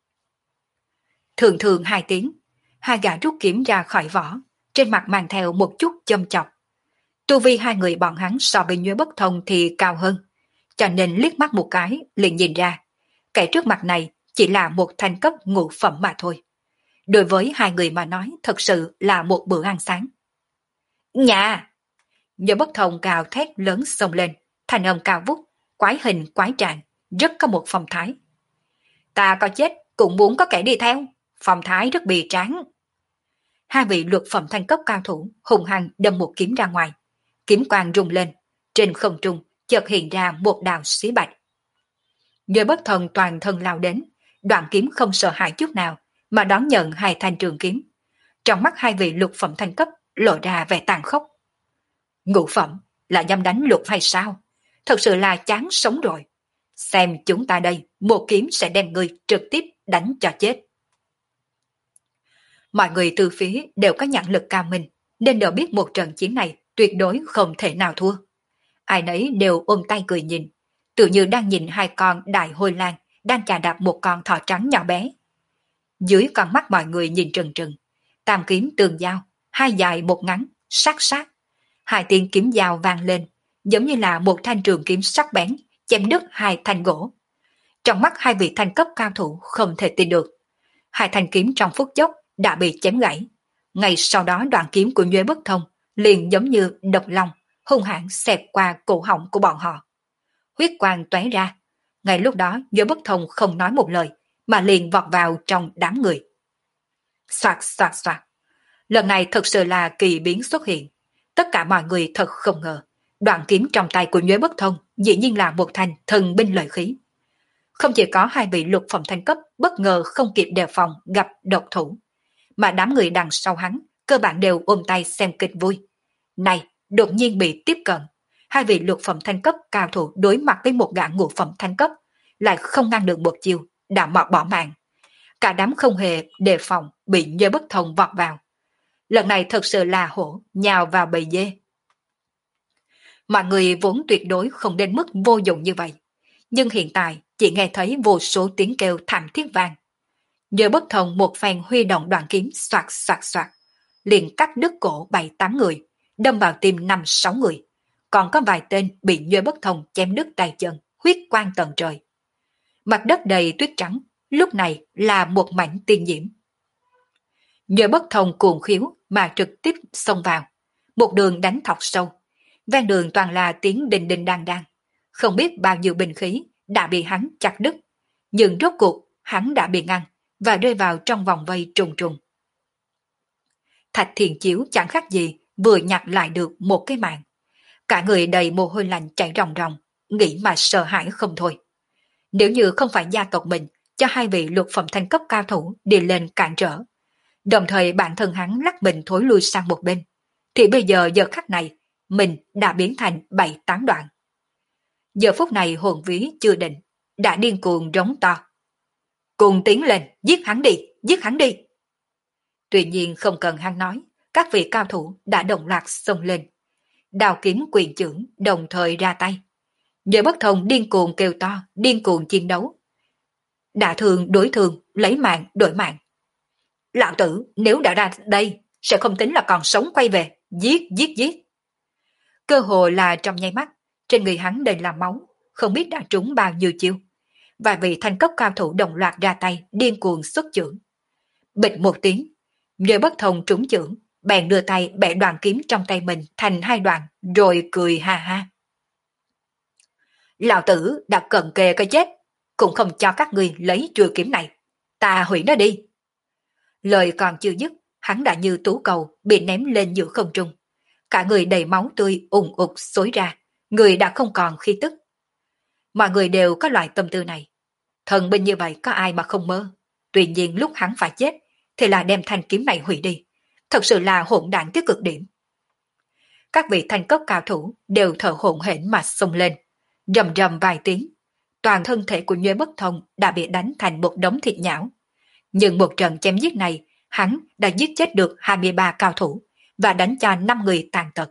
Thường thường hai tiếng, hai gã rút kiếm ra khỏi vỏ, trên mặt mang theo một chút châm chọc. Tu vi hai người bọn hắn so với Nhuế Bất Thông thì cao hơn, cho nên liếc mắt một cái liền nhìn ra, kẻ trước mặt này chỉ là một thanh cấp ngũ phẩm mà thôi. Đối với hai người mà nói thật sự là một bữa ăn sáng. Nhà! Nhuế Bất Thông gào thét lớn xông lên, thanh âm cao vút, quái hình quái trạng, rất có một phong thái. Ta có chết cũng muốn có kẻ đi theo, phong thái rất bì tráng. Hai vị luật phẩm thanh cấp cao thủ hùng hăng đâm một kiếm ra ngoài, kiếm quang rung lên, trên không trung chợt hiện ra một đạo xí bạch. Nhuế Bất Thông toàn thân lao đến, đoạn kiếm không sợ hãi chút nào mà đón nhận hai thanh trường kiếm. Trong mắt hai vị lục phẩm thanh cấp lộ ra vẻ tàn khốc. Ngũ phẩm là dám đánh lục hay sao? Thật sự là chán sống rồi. Xem chúng ta đây, một kiếm sẽ đem người trực tiếp đánh cho chết. Mọi người từ phía đều có nhãn lực cao minh, nên đều biết một trận chiến này tuyệt đối không thể nào thua. Ai nấy đều ôm tay cười nhìn, tự như đang nhìn hai con đại hôi lang đang chà đạp một con thỏ trắng nhỏ bé. Dưới con mắt mọi người nhìn trừng trừng, tam kiếm tường giao, hai dài một ngắn, sát sát. Hai tiếng kiếm dao vang lên, giống như là một thanh trường kiếm sắc bén, chém đứt hai thanh gỗ. Trong mắt hai vị thanh cấp cao thủ không thể tin được. Hai thanh kiếm trong phút chốc đã bị chém gãy. Ngay sau đó đoạn kiếm của Nhuế Bất Thông liền giống như độc long, hung hãn xẹt qua cổ họng của bọn họ. Huyết quang tóe ra. Ngay lúc đó Nhuế Bất Thông không nói một lời, mà liền vọt vào trong đám người. Soạt soạt soạt. Lần này thật sự là kỳ biến xuất hiện. Tất cả mọi người thật không ngờ, đoạn kiếm trong tay của Nhuế Bất Thông dĩ nhiên là một thanh thần binh lợi khí. Không chỉ có hai vị lục phẩm thanh cấp bất ngờ không kịp đề phòng gặp độc thủ, mà đám người đằng sau hắn cơ bản đều ôm tay xem kịch vui. Này, đột nhiên bị tiếp cận, hai vị lục phẩm thanh cấp cao thủ đối mặt với một gã ngũ phẩm thanh cấp, lại không ngăn được một chiều, đã mọt bỏ mạng. Cả đám không hề đề phòng bị Nhuế Bất Thông vọt vào. Lần này thật sự là hổ nhào vào bầy dê. Mọi người vốn tuyệt đối không đến mức vô dụng như vậy, nhưng hiện tại chỉ nghe thấy vô số tiếng kêu thảm thiết vang. Nhuế Bất Thông một phen huy động đoạn kiếm xoạt xoạt xoạt, liền cắt đứt cổ bảy tám người, đâm vào tim năm sáu người, còn có vài tên bị Nhuế Bất Thông chém đứt tay chân, huyết quang tận trời. Mặt đất đầy tuyết trắng, lúc này là một mảnh tiên diễm. Nhuế Bất Thông cuồng khiếu mà trực tiếp xông vào, một đường đánh thọc sâu, ven đường toàn là tiếng đình đình đan đan, không biết bao nhiêu binh khí đã bị hắn chặt đứt, nhưng rốt cuộc hắn đã bị ngăn và rơi vào trong vòng vây trùng trùng. Thạch Thiền Chiếu chẳng khác gì vừa nhặt lại được một cái mạng, cả người đầy mồ hôi lạnh chảy ròng ròng, nghĩ mà sợ hãi không thôi. Nếu như không phải gia tộc mình cho hai vị lục phẩm thanh cấp cao thủ đi lên cản trở, đồng thời bản thân hắn lắc mình thối lui sang một bên, thì bây giờ giờ khắc này mình đã biến thành bảy tán đoạn. Giờ phút này hồn ví chưa định, đã điên cuồng rống to. Cùng tiến lên, giết hắn đi, giết hắn đi. Tuy nhiên không cần hắn nói, các vị cao thủ đã đồng loạt xông lên. Đao kiếm quyền chưởng đồng thời ra tay. Nhớ bất thông điên cuồng kêu to, điên cuồng chiến đấu. Đả thường đối thường, lấy mạng đổi mạng. Lão tử nếu đã ra đây, sẽ không tính là còn sống quay về, giết giết giết. Cơ hồ là trong nháy mắt, trên người hắn đầy là máu, không biết đã trúng bao nhiêu chiêu. Vài vị thanh cấp cao thủ đồng loạt ra tay, điên cuồng xuất chưởng. Bịch một tiếng, nhớ bất thông trúng chưởng, bèn đưa tay bẻ đoạn kiếm trong tay mình thành hai đoạn, rồi cười ha ha. Lão tử đã cận kề cái chết, cũng không cho các ngươi lấy chuôi kiếm này. Ta hủy nó đi. Lời còn chưa dứt, hắn đã như tú cầu bị ném lên giữa không trung. Cả người đầy máu tươi ùn ụt xối ra, người đã không còn khí tức. Mọi người đều có loại tâm tư này. Thần binh như vậy có ai mà không mơ. Tuy nhiên lúc hắn phải chết, thì là đem thanh kiếm này hủy đi. Thật sự là hỗn đản tới cực điểm. Các vị thanh cấp cao thủ đều thở hổn hển mà xông lên. Rầm rầm vài tiếng, toàn thân thể của Nhuế Bất Thông đã bị đánh thành một đống thịt nhão. Nhưng một trận chém giết này, hắn đã giết chết được hai mươi ba cao thủ và đánh cho năm người tàn tật.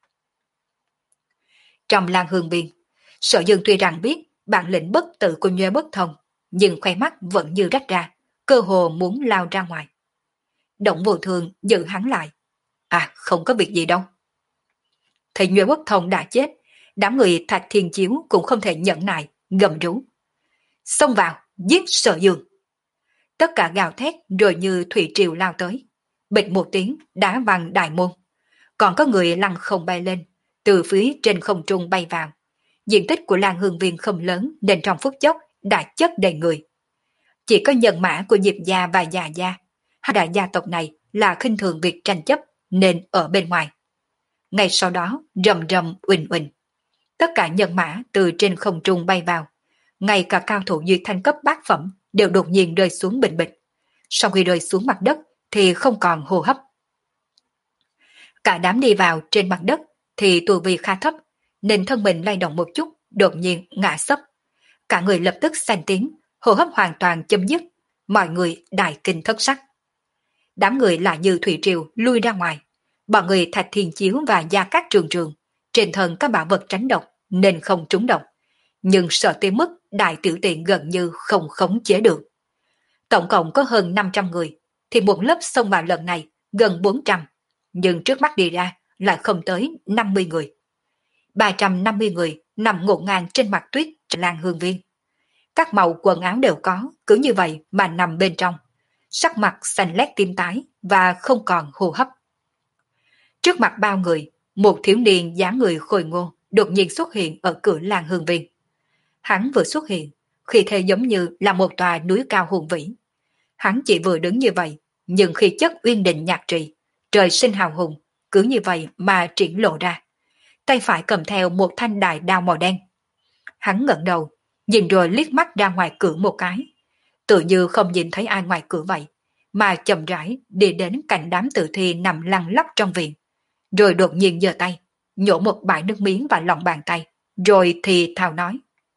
Trong Lan Hương Biên, Sở Dương tuy rằng biết bản lĩnh bất tử của Nhuế Bất Thông, nhưng khoe mắt vẫn như rách ra, cơ hồ muốn lao ra ngoài. Động Vô Thường giữ hắn lại. À, không có việc gì đâu. Thấy Nhuế Bất Thông đã chết, đám người Thạch Thiên Chiếu cũng không thể nhẫn nại, gầm rú. Xông vào, giết Sở Dương. Tất cả gào thét rồi như thủy triều lao tới. Bịch một tiếng đá văng đại môn. Còn có người lăn không bay lên, từ phía trên không trung bay vào. Diện tích của Lan Hương Viên không lớn nên trong phút chốc đã chất đầy người. Chỉ có nhân mã của Diệp gia và Già gia, hai đại gia tộc này là khinh thường việc tranh chấp nên ở bên ngoài. Ngay sau đó rầm rầm uỳnh uỳnh. Tất cả nhân mã từ trên không trung bay vào. Ngay cả cao thủ dưới thanh cấp bát phẩm đều đột nhiên rơi xuống bình bịch. Sau khi rơi xuống mặt đất thì không còn hô hấp. Cả đám đi vào trên mặt đất thì tu vi khá thấp, nên thân mình lay động một chút, đột nhiên ngã sấp. Cả người lập tức xanh tiếng, hô hấp hoàn toàn chấm dứt, mọi người đại kinh thất sắc. Đám người lại như thủy triều lui ra ngoài, bọn người Thạch Thiên Chiếu và Gia Cát Trường Trường, trên thân các bảo vật tránh độc nên không trúng độc, nhưng sợ tới mức đại tiểu tiện gần như không khống chế được. Tổng cộng có hơn năm trăm người, thì một lớp xông vào lần này gần bốn trăm, nhưng trước mắt đi ra lại không tới năm mươi người. ba trăm năm mươi người nằm ngổn ngang trên mặt tuyết Lan Hương Viên. Các màu quần áo đều có, cứ như vậy mà nằm bên trong. Sắc mặt xanh lét tím tái và không còn hô hấp. Trước mặt bao người, một thiếu niên dáng người khôi ngô đột nhiên xuất hiện ở cửa Lan Hương Viên. Hắn vừa xuất hiện, khi thế giống như là một tòa núi cao hùng vĩ. Hắn chỉ vừa đứng như vậy, nhưng khi chất uyên định nhạc trì, trời sinh hào hùng, cứ như vậy mà triển lộ ra. Tay phải cầm theo một thanh đại đao màu đen. Hắn ngẩng đầu, nhìn rồi liếc mắt ra ngoài cửa một cái. Tự như không nhìn thấy ai ngoài cửa vậy, mà chậm rãi đi đến cạnh đám tử thi nằm lăn lóc trong viện. Rồi đột nhiên giơ tay, nhổ một bãi nước miếng vào lòng bàn tay, rồi thì thào nói.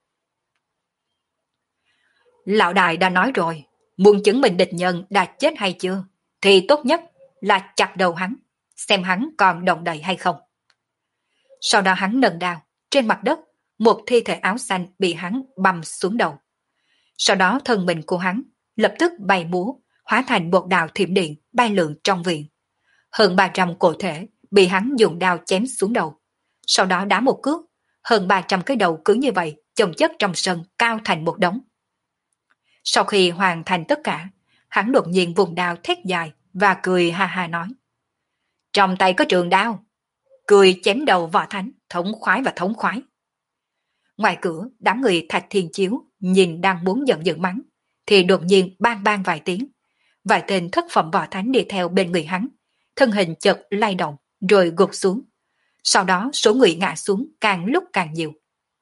Lão đại đã nói rồi, muốn chứng minh địch nhân đã chết hay chưa, thì tốt nhất là chặt đầu hắn, xem hắn còn động đậy hay không. Sau đó hắn nâng đao, trên mặt đất, một thi thể áo xanh bị hắn băm xuống đầu. Sau đó thân mình của hắn lập tức bay múa, hóa thành một đạo thiểm điện bay lượn trong viện. Hơn ba trăm cổ thể bị hắn dùng đao chém xuống đầu. Sau đó đá một cước, hơn ba trăm cái đầu cứ như vậy chồng chất trong sân cao thành một đống. Sau khi hoàn thành tất cả, hắn đột nhiên vùng đao thét dài và cười ha ha nói. Trong tay có trường đao, cười chém đầu Võ Thánh, thống khoái và thống khoái. Ngoài cửa, đám người Thạch Thiên Chiếu nhìn đang muốn giận dữ mắng, thì đột nhiên bang bang vài tiếng. Vài tên thất phẩm Võ Thánh đi theo bên người hắn, thân hình chợt lay động rồi gục xuống. Sau đó số người ngã xuống càng lúc càng nhiều.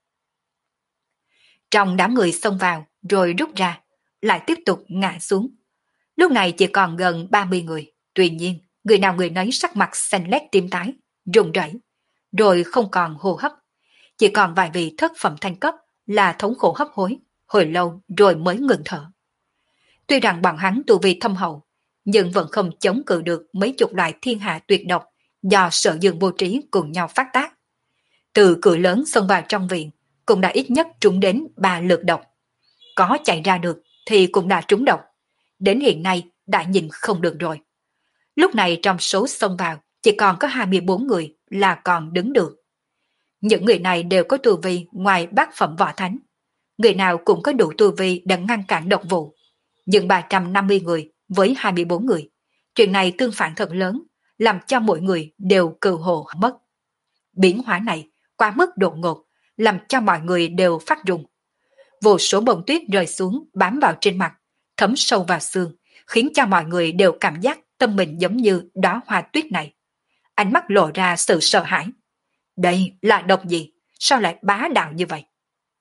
Trong đám người xông vào rồi rút ra, lại tiếp tục ngã xuống. Lúc này chỉ còn gần ba mươi người, tuy nhiên người nào người nấy sắc mặt xanh lét tím tái, run rẩy, rồi không còn hô hấp. Chỉ còn vài vị thất phẩm thanh cấp là thống khổ hấp hối, hồi lâu rồi mới ngừng thở. Tuy rằng bọn hắn tu vi thâm hậu, nhưng vẫn không chống cự được mấy chục loại thiên hạ tuyệt độc do Sở Dương vô trí cùng nhau phát tác. Từ cửa lớn xông vào trong viện, cũng đã ít nhất trúng đến ba lượt độc. Có chạy ra được thì cũng đã trúng độc. Đến hiện nay đã nhìn không được rồi. Lúc này trong số xông vào chỉ còn có hai mươi bốn người là còn đứng được. Những người này đều có tu vi ngoài bát phẩm võ thánh. Người nào cũng có đủ tu vi để ngăn cản độc vụ. Nhưng ba trăm năm mươi người với hai mươi bốn người. Chuyện này tương phản thật lớn, làm cho mỗi người đều cừ hồ mất. Biến hóa này quá mức đột ngột, làm cho mọi người đều phát run. Vô số bông tuyết rơi xuống bám vào trên mặt, thấm sâu vào xương, khiến cho mọi người đều cảm giác tâm mình giống như đóa hoa tuyết này. Ánh mắt lộ ra sự sợ hãi. Đây là độc gì? Sao lại bá đạo như vậy?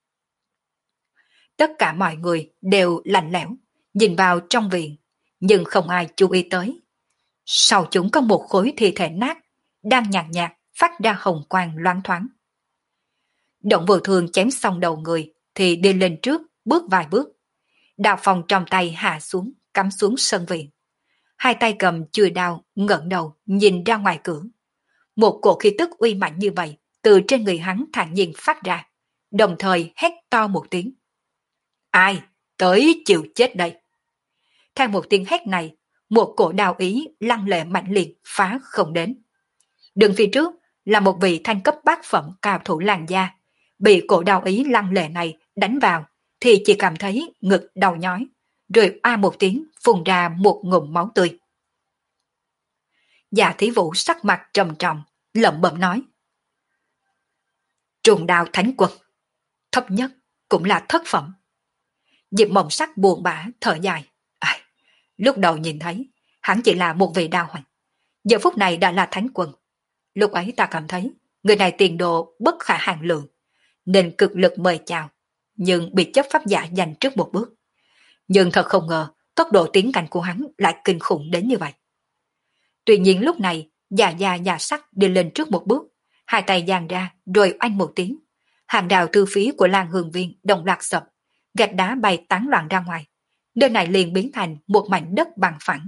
Tất cả mọi người đều lạnh lẽo, nhìn vào trong viện, nhưng không ai chú ý tới. Sau chúng có một khối thi thể nát, đang nhạt nhạt phát ra hồng quang loáng thoáng. Động Vô Thương chém xong đầu người thì đi lên trước, bước vài bước. Đao phong trong tay hạ xuống, cắm xuống sân viện. Hai tay cầm chùi đao, ngẩng đầu nhìn ra ngoài cửa. Một cổ khí tức uy mạnh như vậy từ trên người hắn thản nhiên phát ra, đồng thời hét to một tiếng. Ai tới chịu chết đây? Theo một tiếng hét này, một cổ đao ý lăng lệ mạnh liệt phá không đến. Đường phía trước là một vị thanh cấp bát phẩm cao thủ làn da, bị cổ đao ý lăng lệ này đánh vào thì chỉ cảm thấy ngực đau nhói, rồi a một tiếng phun ra một ngụm máu tươi. Dạ Thí Vũ sắc mặt trầm trọng, lẩm bẩm nói: Trùng đao thánh quân, thấp nhất cũng là thất phẩm. Diệp Mộng Sắc buồn bã thở dài. À, lúc đầu nhìn thấy hắn chỉ là một vị đao hoàng, giờ phút này đã là thánh quân. Lúc ấy ta cảm thấy người này tiền đồ bất khả hạn lượng, nên cực lực mời chào, nhưng bị chấp pháp giả giành trước một bước. Nhưng thật không ngờ tốc độ tiến cảnh của hắn lại kinh khủng đến như vậy. Tuy nhiên lúc này già già già sắc đi lên trước một bước, hai tay giang ra rồi oanh một tiếng, hàng đào tư phí của Lan Hương Viên đồng loạt sập, gạch đá bay tán loạn ra ngoài. Nơi này liền biến thành một mảnh đất bằng phẳng.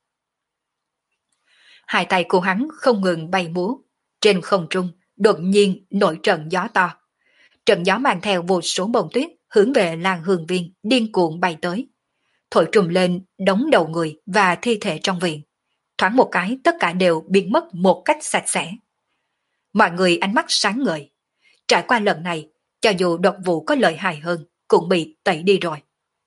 Hai tay của hắn không ngừng bay múa, trên không trung đột nhiên nổi trận gió to. Trận gió mang theo vô số bông tuyết hướng về Lan Hương Viên điên cuồng bay tới, thổi trùm lên đống đầu người và thi thể trong viện. Thoáng một cái tất cả đều biến mất một cách sạch sẽ. Mọi người ánh mắt sáng ngời. Trải qua lần này, cho dù độc vụ có lợi hại hơn, cũng bị tẩy đi rồi.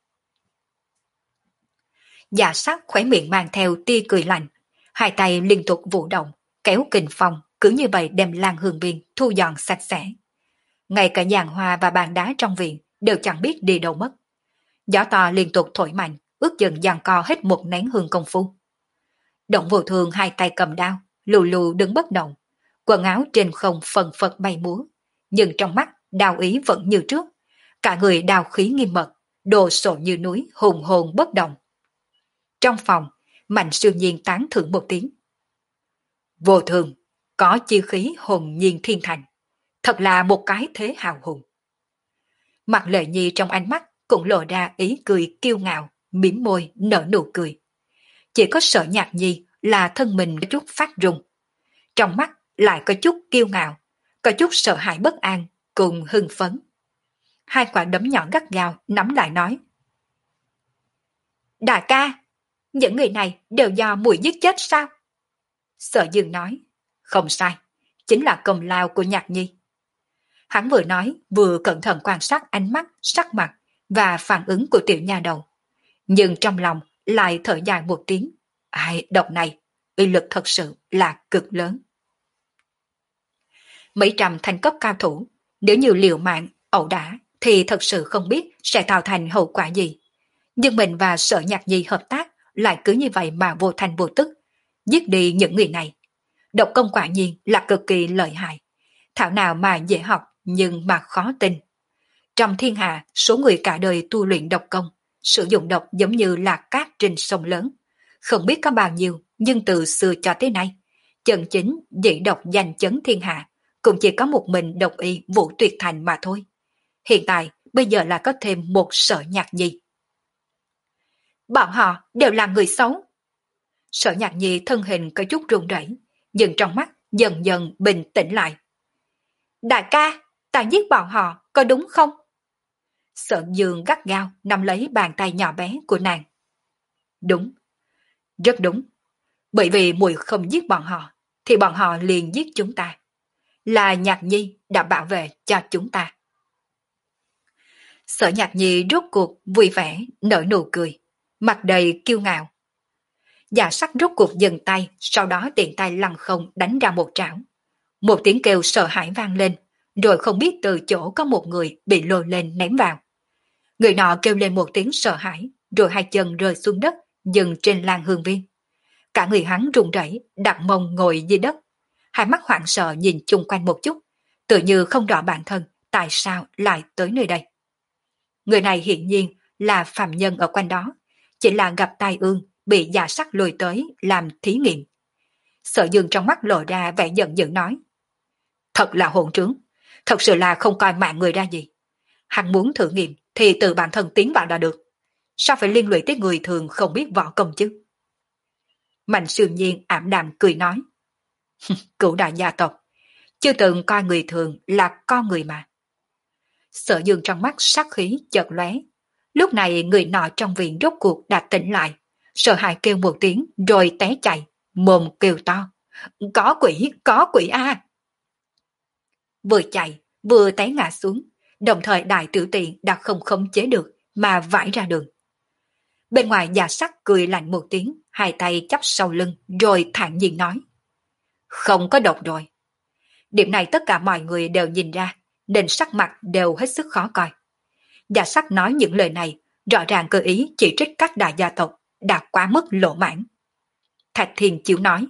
Dạ sắc khóe miệng mang theo tia cười lạnh, hai tay liên tục vũ động, kéo kình phong, cứ như vậy đem Lan Hương Viên thu dọn sạch sẽ. Ngay cả giàn hoa và bàn đá trong viện đều chẳng biết đi đâu mất. Gió to liên tục thổi mạnh, ước chừng giằng co hết một nén hương công phu. Động Vô Thương hai tay cầm đao, lù lù đứng bất động, quần áo trên không phần phật bay múa, nhưng trong mắt đao ý vẫn như trước, cả người đao khí nghiêm mật, đồ sộ như núi, hùng hồn bất động. Trong phòng, Mạnh Siêu Nhiên tán thưởng một tiếng. Vô Thương, có chi khí hồn nhiên thiên thành, thật là một cái thế hào hùng. Mặt Lệ Nhi trong ánh mắt cũng lộ ra ý cười kiêu ngạo, mỉm môi nở nụ cười. Chỉ có Sở Nhạc Nhi là thân mình có chút phát run, trong mắt lại có chút kiêu ngạo, có chút sợ hãi bất an cùng hưng phấn. Hai quả đấm nhỏ gắt gao nắm lại nói: Đại ca, những người này đều do muội giết chết sao? Sở Dương nói: Không sai, chính là công lao của Nhạc Nhi. Hắn vừa nói vừa cẩn thận quan sát ánh mắt, sắc mặt và phản ứng của tiểu nha đầu, nhưng trong lòng lại thở dài một tiếng. Ai, độc này uy lực thật sự là cực lớn. Mấy trăm thanh cấp cao thủ, nếu như liều mạng ẩu đả thì thật sự không biết sẽ tạo thành hậu quả gì. Nhưng mình và Sở Nhạc Nhi hợp tác lại cứ như vậy mà vô thành vô tức, giết đi những người này. Độc công quả nhiên là cực kỳ lợi hại, thảo nào mà dễ học nhưng mà khó tin. Trong thiên hạ, số người cả đời tu luyện độc công, sử dụng độc giống như là cát trên sông lớn. Không biết có bao nhiêu, nhưng từ xưa cho tới nay, chân chính dĩ độc danh chấn thiên hạ, cũng chỉ có một mình độc y Vũ Tuyệt Thành mà thôi. Hiện tại, bây giờ là có thêm một Sở Nhạc Nhi. Bọn họ đều là người xấu. Sở Nhạc Nhi thân hình có chút run rẩy, nhưng trong mắt dần dần bình tĩnh lại. Đại ca, ta giết bọn họ, có đúng không? Sở Dương gắt gao nắm lấy bàn tay nhỏ bé của nàng. Đúng, rất đúng. Bởi vì muội không giết bọn họ, thì bọn họ liền giết chúng ta. Là Nhạc Nhi đã bảo vệ cho chúng ta. Sở Nhạc Nhi rốt cuộc vui vẻ nở nụ cười, mặt đầy kiêu ngạo. Dạ sắc rốt cuộc dừng tay, sau đó tiện tay lăng không đánh ra một trảo. Một tiếng kêu sợ hãi vang lên, rồi không biết từ chỗ có một người bị lôi lên ném vào. Người nọ kêu lên một tiếng sợ hãi, rồi hai chân rơi xuống đất, dừng trên lan hương viên. Cả người hắn run rẩy, đặt mông ngồi dưới đất. Hai mắt hoảng sợ nhìn chung quanh một chút, tự như không rõ bản thân tại sao lại tới nơi đây. Người này hiển nhiên là phàm nhân ở quanh đó, chỉ là gặp tai ương bị Dạ Sắc lôi tới làm thí nghiệm. Sở Dương trong mắt lộ ra vẻ giận dữ nói. Thật là hỗn trướng, thật sự là không coi mạng người ra gì. Hắn muốn thử nghiệm thì tự bản thân tiến vào đã được. Sao phải liên lụy tới người thường không biết võ công chứ? Mạnh Sương Nhiên ảm đạm cười nói. Cửu đại gia tộc, chưa từng coi người thường là con người mà. Sở Dương trong mắt sát khí chợt lóe. Lúc này người nọ trong viện rốt cuộc đã tỉnh lại, sợ hãi kêu một tiếng rồi té chạy, mồm kêu to. Có quỷ, có quỷ a! Vừa chạy, vừa té ngã xuống, đồng thời đại tiểu tiện đã không khống chế được mà vãi ra đường. Bên ngoài Dạ Sắc cười lạnh một tiếng, hai tay chắp sau lưng rồi thản nhiên nói. Không có độc rồi. Điểm này tất cả mọi người đều nhìn ra, nên sắc mặt đều hết sức khó coi. Dạ Sắc nói những lời này, rõ ràng cơ ý chỉ trích các đại gia tộc đã quá mức lộ mãn. Thạch Thiên Chiếu nói.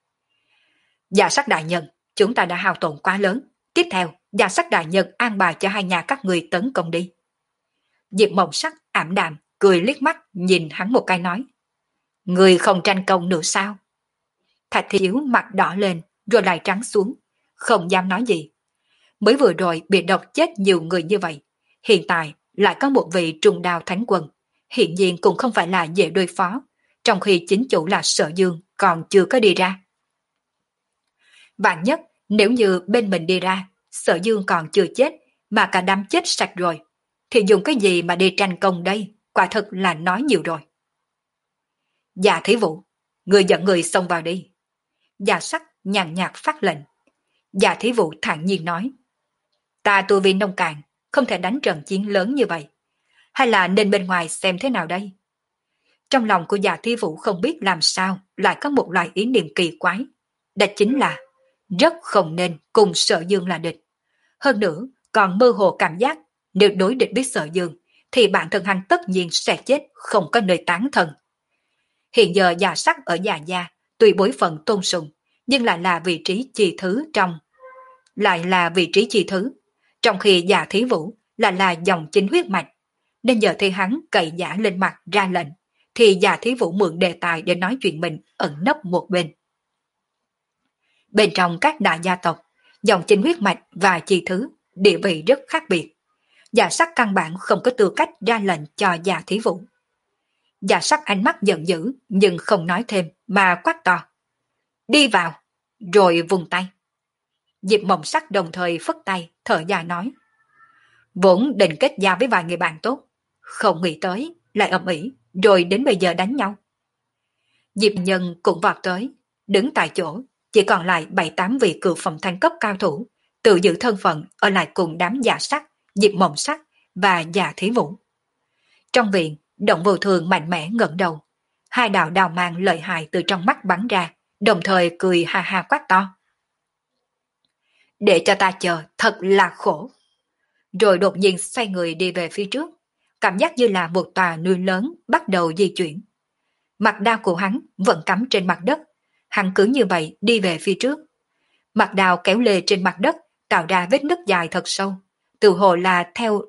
Dạ Sắc đại nhân, chúng ta đã hao tổn quá lớn. Tiếp theo, Dạ Sắc đại nhân an bài cho hai nhà các người tấn công đi. Diệp Mộng Sắc ảm đạm, cười liếc mắt nhìn hắn một cái nói. Người không tranh công nữa sao? Thạch Thiên Chiếu mặt đỏ lên rồi lại trắng xuống, không dám nói gì. Mới vừa rồi bị độc chết nhiều người như vậy, hiện tại lại có một vị trùng đao thánh quân, hiện nhiên cũng không phải là dễ đối phó, trong khi chính chủ là Sở Dương còn chưa có đi ra. Vạn nhất, nếu như bên mình đi ra, Sở Dương còn chưa chết, mà cả đám chết sạch rồi, thì dùng cái gì mà đi tranh công đây, quả thực là nói nhiều rồi. Dạ Thí Vũ, người dẫn người xông vào đi. Dạ Sắc nhàn nhạt phát lệnh. Dạ Thí Vũ thản nhiên nói. Ta tu vi nông cạn, không thể đánh trận chiến lớn như vậy. Hay là nên bên ngoài xem thế nào đây? Trong lòng của Dạ Thí Vũ không biết làm sao lại có một loại ý niệm kỳ quái. Đó chính là rất không nên cùng Sở Dương là địch. Hơn nữa, còn mơ hồ cảm giác nếu đối địch với Sở Dương thì bản thân hắn tất nhiên sẽ chết không có nơi tán thân. Hiện giờ Dạ Sắc ở Dạ Gia tuy bối phận tôn sùng, nhưng lại là vị trí chi thứ trong lại là vị trí chi thứ, trong khi Dạ Thí Vũ lại là dòng chính huyết mạch, nên giờ thì hắn cậy giả lên mặt ra lệnh, thì Dạ Thí Vũ mượn đề tài để nói chuyện mình ẩn nấp một bên. Bên trong các đại gia tộc, dòng chính huyết mạch và chi thứ địa vị rất khác biệt. Dạ Sắc căn bản không có tư cách ra lệnh cho Dạ Thí Vũ. Dạ Sắc ánh mắt giận dữ nhưng không nói thêm mà quát to. Đi vào, rồi vùng tay. Diệp Mộng Sắc đồng thời phất tay, thở dài nói. Vốn định kết giao với vài người bạn tốt, không nghĩ tới, lại ầm ĩ, rồi đến bây giờ đánh nhau. Diệp Nhân cũng vọt tới, đứng tại chỗ, chỉ còn lại bảy tám vị cựu phẩm thanh cấp cao thủ, tự giữ thân phận ở lại cùng đám Dạ Sắc, Diệp Mộng Sắc và Dạ Thí Vũ. Trong viện, Động Vô Thường mạnh mẽ ngẩng đầu, hai đạo đào mang lợi hại từ trong mắt bắn ra, đồng thời cười ha ha quát to. Để cho ta chờ, thật là khổ. Rồi đột nhiên xoay người đi về phía trước, cảm giác như là một tòa núi lớn bắt đầu di chuyển. Mặt đao của hắn vẫn cắm trên mặt đất, hắn cứ như vậy đi về phía trước. Mặt đao kéo lê trên mặt đất, tạo ra vết nứt dài thật sâu, tự hồ là theo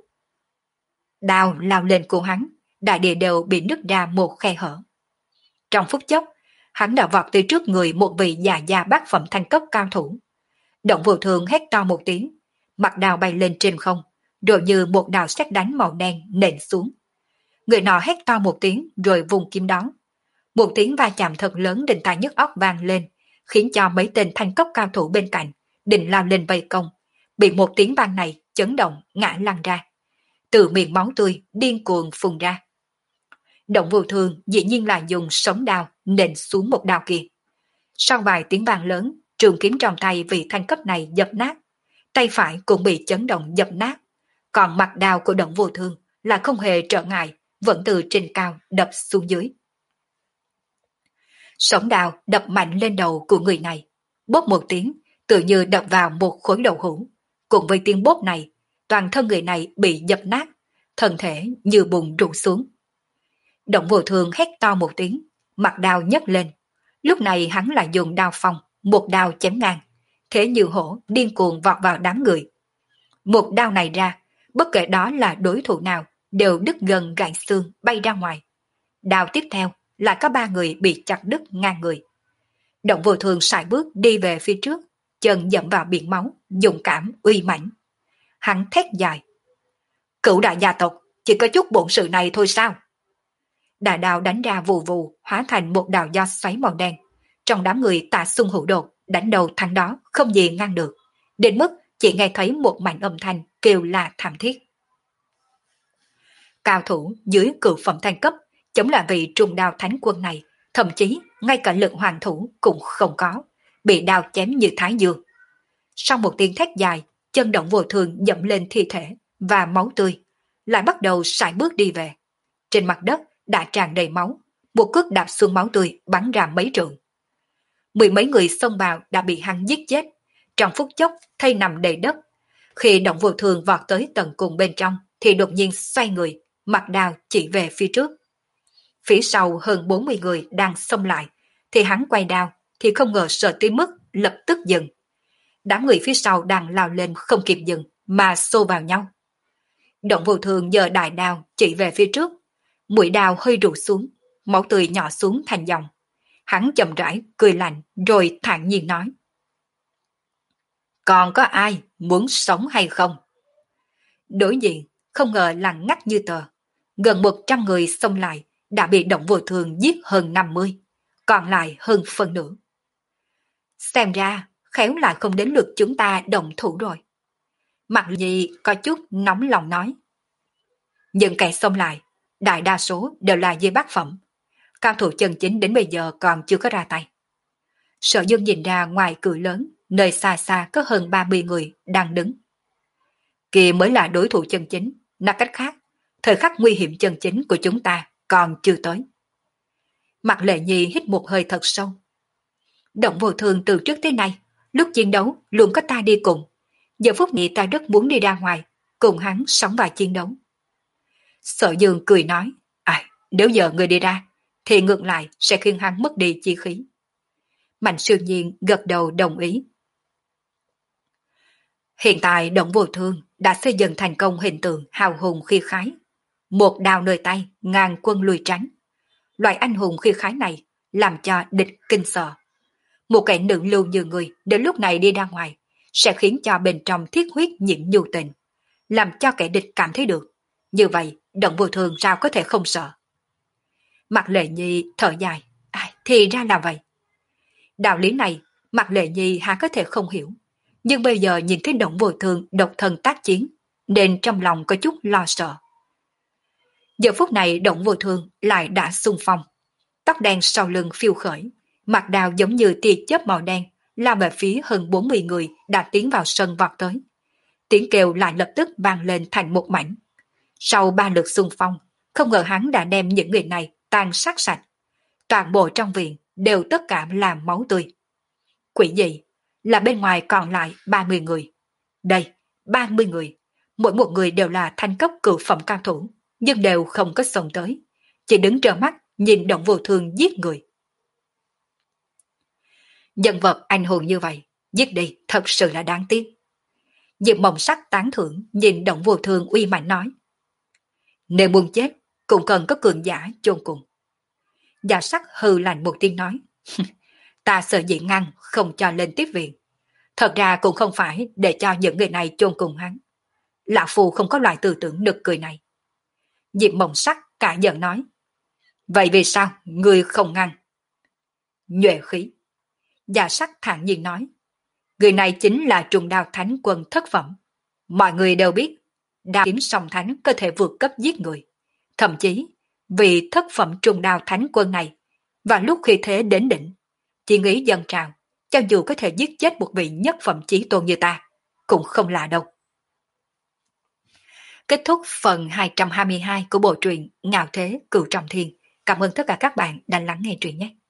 đao lao lên của hắn, đại địa đều bị nứt ra một khe hở. Trong phút chốc, hắn đã vọt tới trước người một vị già già bát phẩm thanh cấp cao thủ. Động Vô Thường hét to một tiếng, mặt đao bay lên trên không, rồi như một đạo sét đánh màu đen nện xuống. Người nọ hét to một tiếng rồi vùng kiếm đó. Một tiếng va chạm thật lớn đinh tai nhức óc vang lên, khiến cho mấy tên thanh cốc cao thủ bên cạnh định lao lên vây công, bị một tiếng vang này chấn động ngã lăn ra. Từ miệng máu tươi điên cuồng phun ra. Động Vô Thương dĩ nhiên là dùng sống đao nện xuống một đao kia. Sau vài tiếng vang lớn, trường kiếm trong tay vị thanh cấp này dập nát, tay phải cũng bị chấn động dập nát, còn mặt đao của Động Vô Thương là không hề trở ngại, vẫn từ trên cao đập xuống dưới. Sống đao đập mạnh lên đầu của người này, bốp một tiếng, tự như đập vào một khối đậu hũ. Cùng với tiếng bốp này, toàn thân người này bị dập nát, thân thể như bùn rụng xuống. Động Vô Thương hét to một tiếng, mặt đao nhấc lên. Lúc này hắn lại dùng đao phong, một đao chém ngang, thế như hổ điên cuồng vọt vào đám người. Một đao này ra, bất kể đó là đối thủ nào, đều đứt gần gãy xương bay ra ngoài. Đao tiếp theo là có ba người bị chặt đứt ngang người. Động Vô Thương sải bước đi về phía trước, chân dẫm vào biển máu, dũng cảm uy mãnh. Hắn thét dài: Cửu đại gia tộc, chỉ có chút bổn sự này thôi sao? Đại đao đánh ra vù vù, hóa thành một đạo do xoáy màu đen. Trong đám người Tạ Xung hữu đột, đánh đầu thắng đó, không gì ngăn được. Đến mức chỉ nghe thấy một mảnh âm thanh kêu là thảm thiết. Cao thủ dưới cửu phẩm thanh cấp, chống lại vị trung đao thánh quân này, thậm chí ngay cả lượng hoàng thủ cũng không có, bị đao chém như thái dương. Sau một tiếng thét dài, chân Động Vô Thương dẫm lên thi thể và máu tươi, lại bắt đầu sải bước đi về. Trên mặt đất đã tràn đầy máu, một cước đạp xuống máu tươi bắn ra mấy trượng. Mười mấy người xông vào đã bị hắn giết chết, trong phút chốc thây nằm đầy đất. Khi Động Vô Thương vọt tới tận cùng bên trong thì đột nhiên xoay người, mặt đao chỉ về phía trước. Phía sau hơn bốn mươi người đang xông lại, thì hắn quay đao thì không ngờ sợ tới mức lập tức dừng. Đám người phía sau đang lao lên không kịp dừng mà xô vào nhau. Động Vô Thương giơ đại đao chỉ về phía trước, mũi đao hơi rụt xuống, máu tươi nhỏ xuống thành dòng. Hắn chậm rãi cười lạnh rồi thản nhiên nói: Còn có ai muốn sống hay không? Đối diện không ngờ lặng ngắt như tờ, gần một trăm người xông lại đã bị Động Vô Thương giết hơn năm mươi, còn lại hơn phân nửa. Xem ra khéo là không đến lượt chúng ta động thủ rồi. Mạc Nhi có chút nóng lòng nói. Những kẻ xông lại, đại đa số đều là dây bát phẩm. Cao thủ chân chính đến bây giờ còn chưa có ra tay. Sở Dương nhìn ra ngoài cửa lớn, nơi xa xa có hơn ba mươi người đang đứng. Kia mới là đối thủ chân chính, nói cách khác, thời khắc nguy hiểm chân chính của chúng ta còn chưa tới. Mạc Lệ Nhi hít một hơi thật sâu. Động Vô Thương từ trước tới nay, lúc chiến đấu luôn có ta đi cùng. Giờ phút này ta rất muốn đi ra ngoài, cùng hắn sống và chiến đấu. Sở Dương cười nói, à, nếu giờ người đi ra, thì ngược lại sẽ khiến hắn mất đi chi khí. Mạnh Siêu Nhiên gật đầu đồng ý. Hiện tại Động Vô Thương đã xây dựng thành công hình tượng hào hùng khí khái. Một đao nơi tay, ngàn quân lùi tránh. Loại anh hùng khí khái này làm cho địch kinh sợ. Một kẻ nữ lưu như người đến lúc này đi ra ngoài sẽ khiến cho bên trong thiết huyết nhiễm nhu tình, làm cho kẻ địch cảm thấy được. Như vậy, Động Vô Thương sao có thể không sợ? Mạc Lệ Nhi thở dài, à, thì ra là vậy. Đạo lý này, Mạc Lệ Nhi há có thể không hiểu. Nhưng bây giờ nhìn thấy Động Vô Thương độc thân tác chiến, nên trong lòng có chút lo sợ. Giờ phút này Động Vô Thương lại đã xung phong. Tóc đen sau lưng phiêu khởi, mặt đào giống như tia chớp màu đen, lao về phía hơn bốn mươi người đã tiến vào sân vọt tới. Tiếng kêu lại lập tức vang lên thành một mảnh. Sau ba lượt xung phong, không ngờ hắn đã đem những người này tàn sát sạch. Toàn bộ trong viện đều tất cả là máu tươi. Quỷ gì? Là bên ngoài còn lại ba mươi người. Đây, ba mươi người. Mỗi một người đều là thanh cấp cửu phẩm cao thủ, nhưng đều không có xông tới. Chỉ đứng trơ mắt nhìn Động Vô Thương giết người. Nhân vật anh hùng như vậy, giết đi thật sự là đáng tiếc. Diệp Mộng Sắc tán thưởng nhìn Động Vô Thương uy mạnh nói. Nếu muốn chết, cũng cần có cường giả chôn cùng. Giả Sắc hừ lạnh một tiếng nói. Ta sợ dĩ ngăn không cho lên tiếp viện. Thật ra cũng không phải để cho những người này chôn cùng hắn. Lão Phu không có loại tư tưởng nực cười này. Diệp Mộng Sắc cả giận nói. Vậy vì sao người không ngăn? Nhuệ khí. Gia sắc thản nhiên nói. Người này chính là trùng đao thánh quân thất phẩm. Mọi người đều biết, đao kiếm song thánh có thể vượt cấp giết người. Thậm chí, vì thất phẩm trùng đao thánh quân này, và lúc khi thế đến đỉnh, chỉ nghĩ dần trào, cho dù có thể giết chết một vị nhất phẩm chí tôn như ta, cũng không lạ đâu. Kết thúc phần hai trăm hai mươi hai của bộ truyện Ngạo Thế Cửu Trọng Thiên. Cảm ơn tất cả các bạn đã lắng nghe truyện nhé.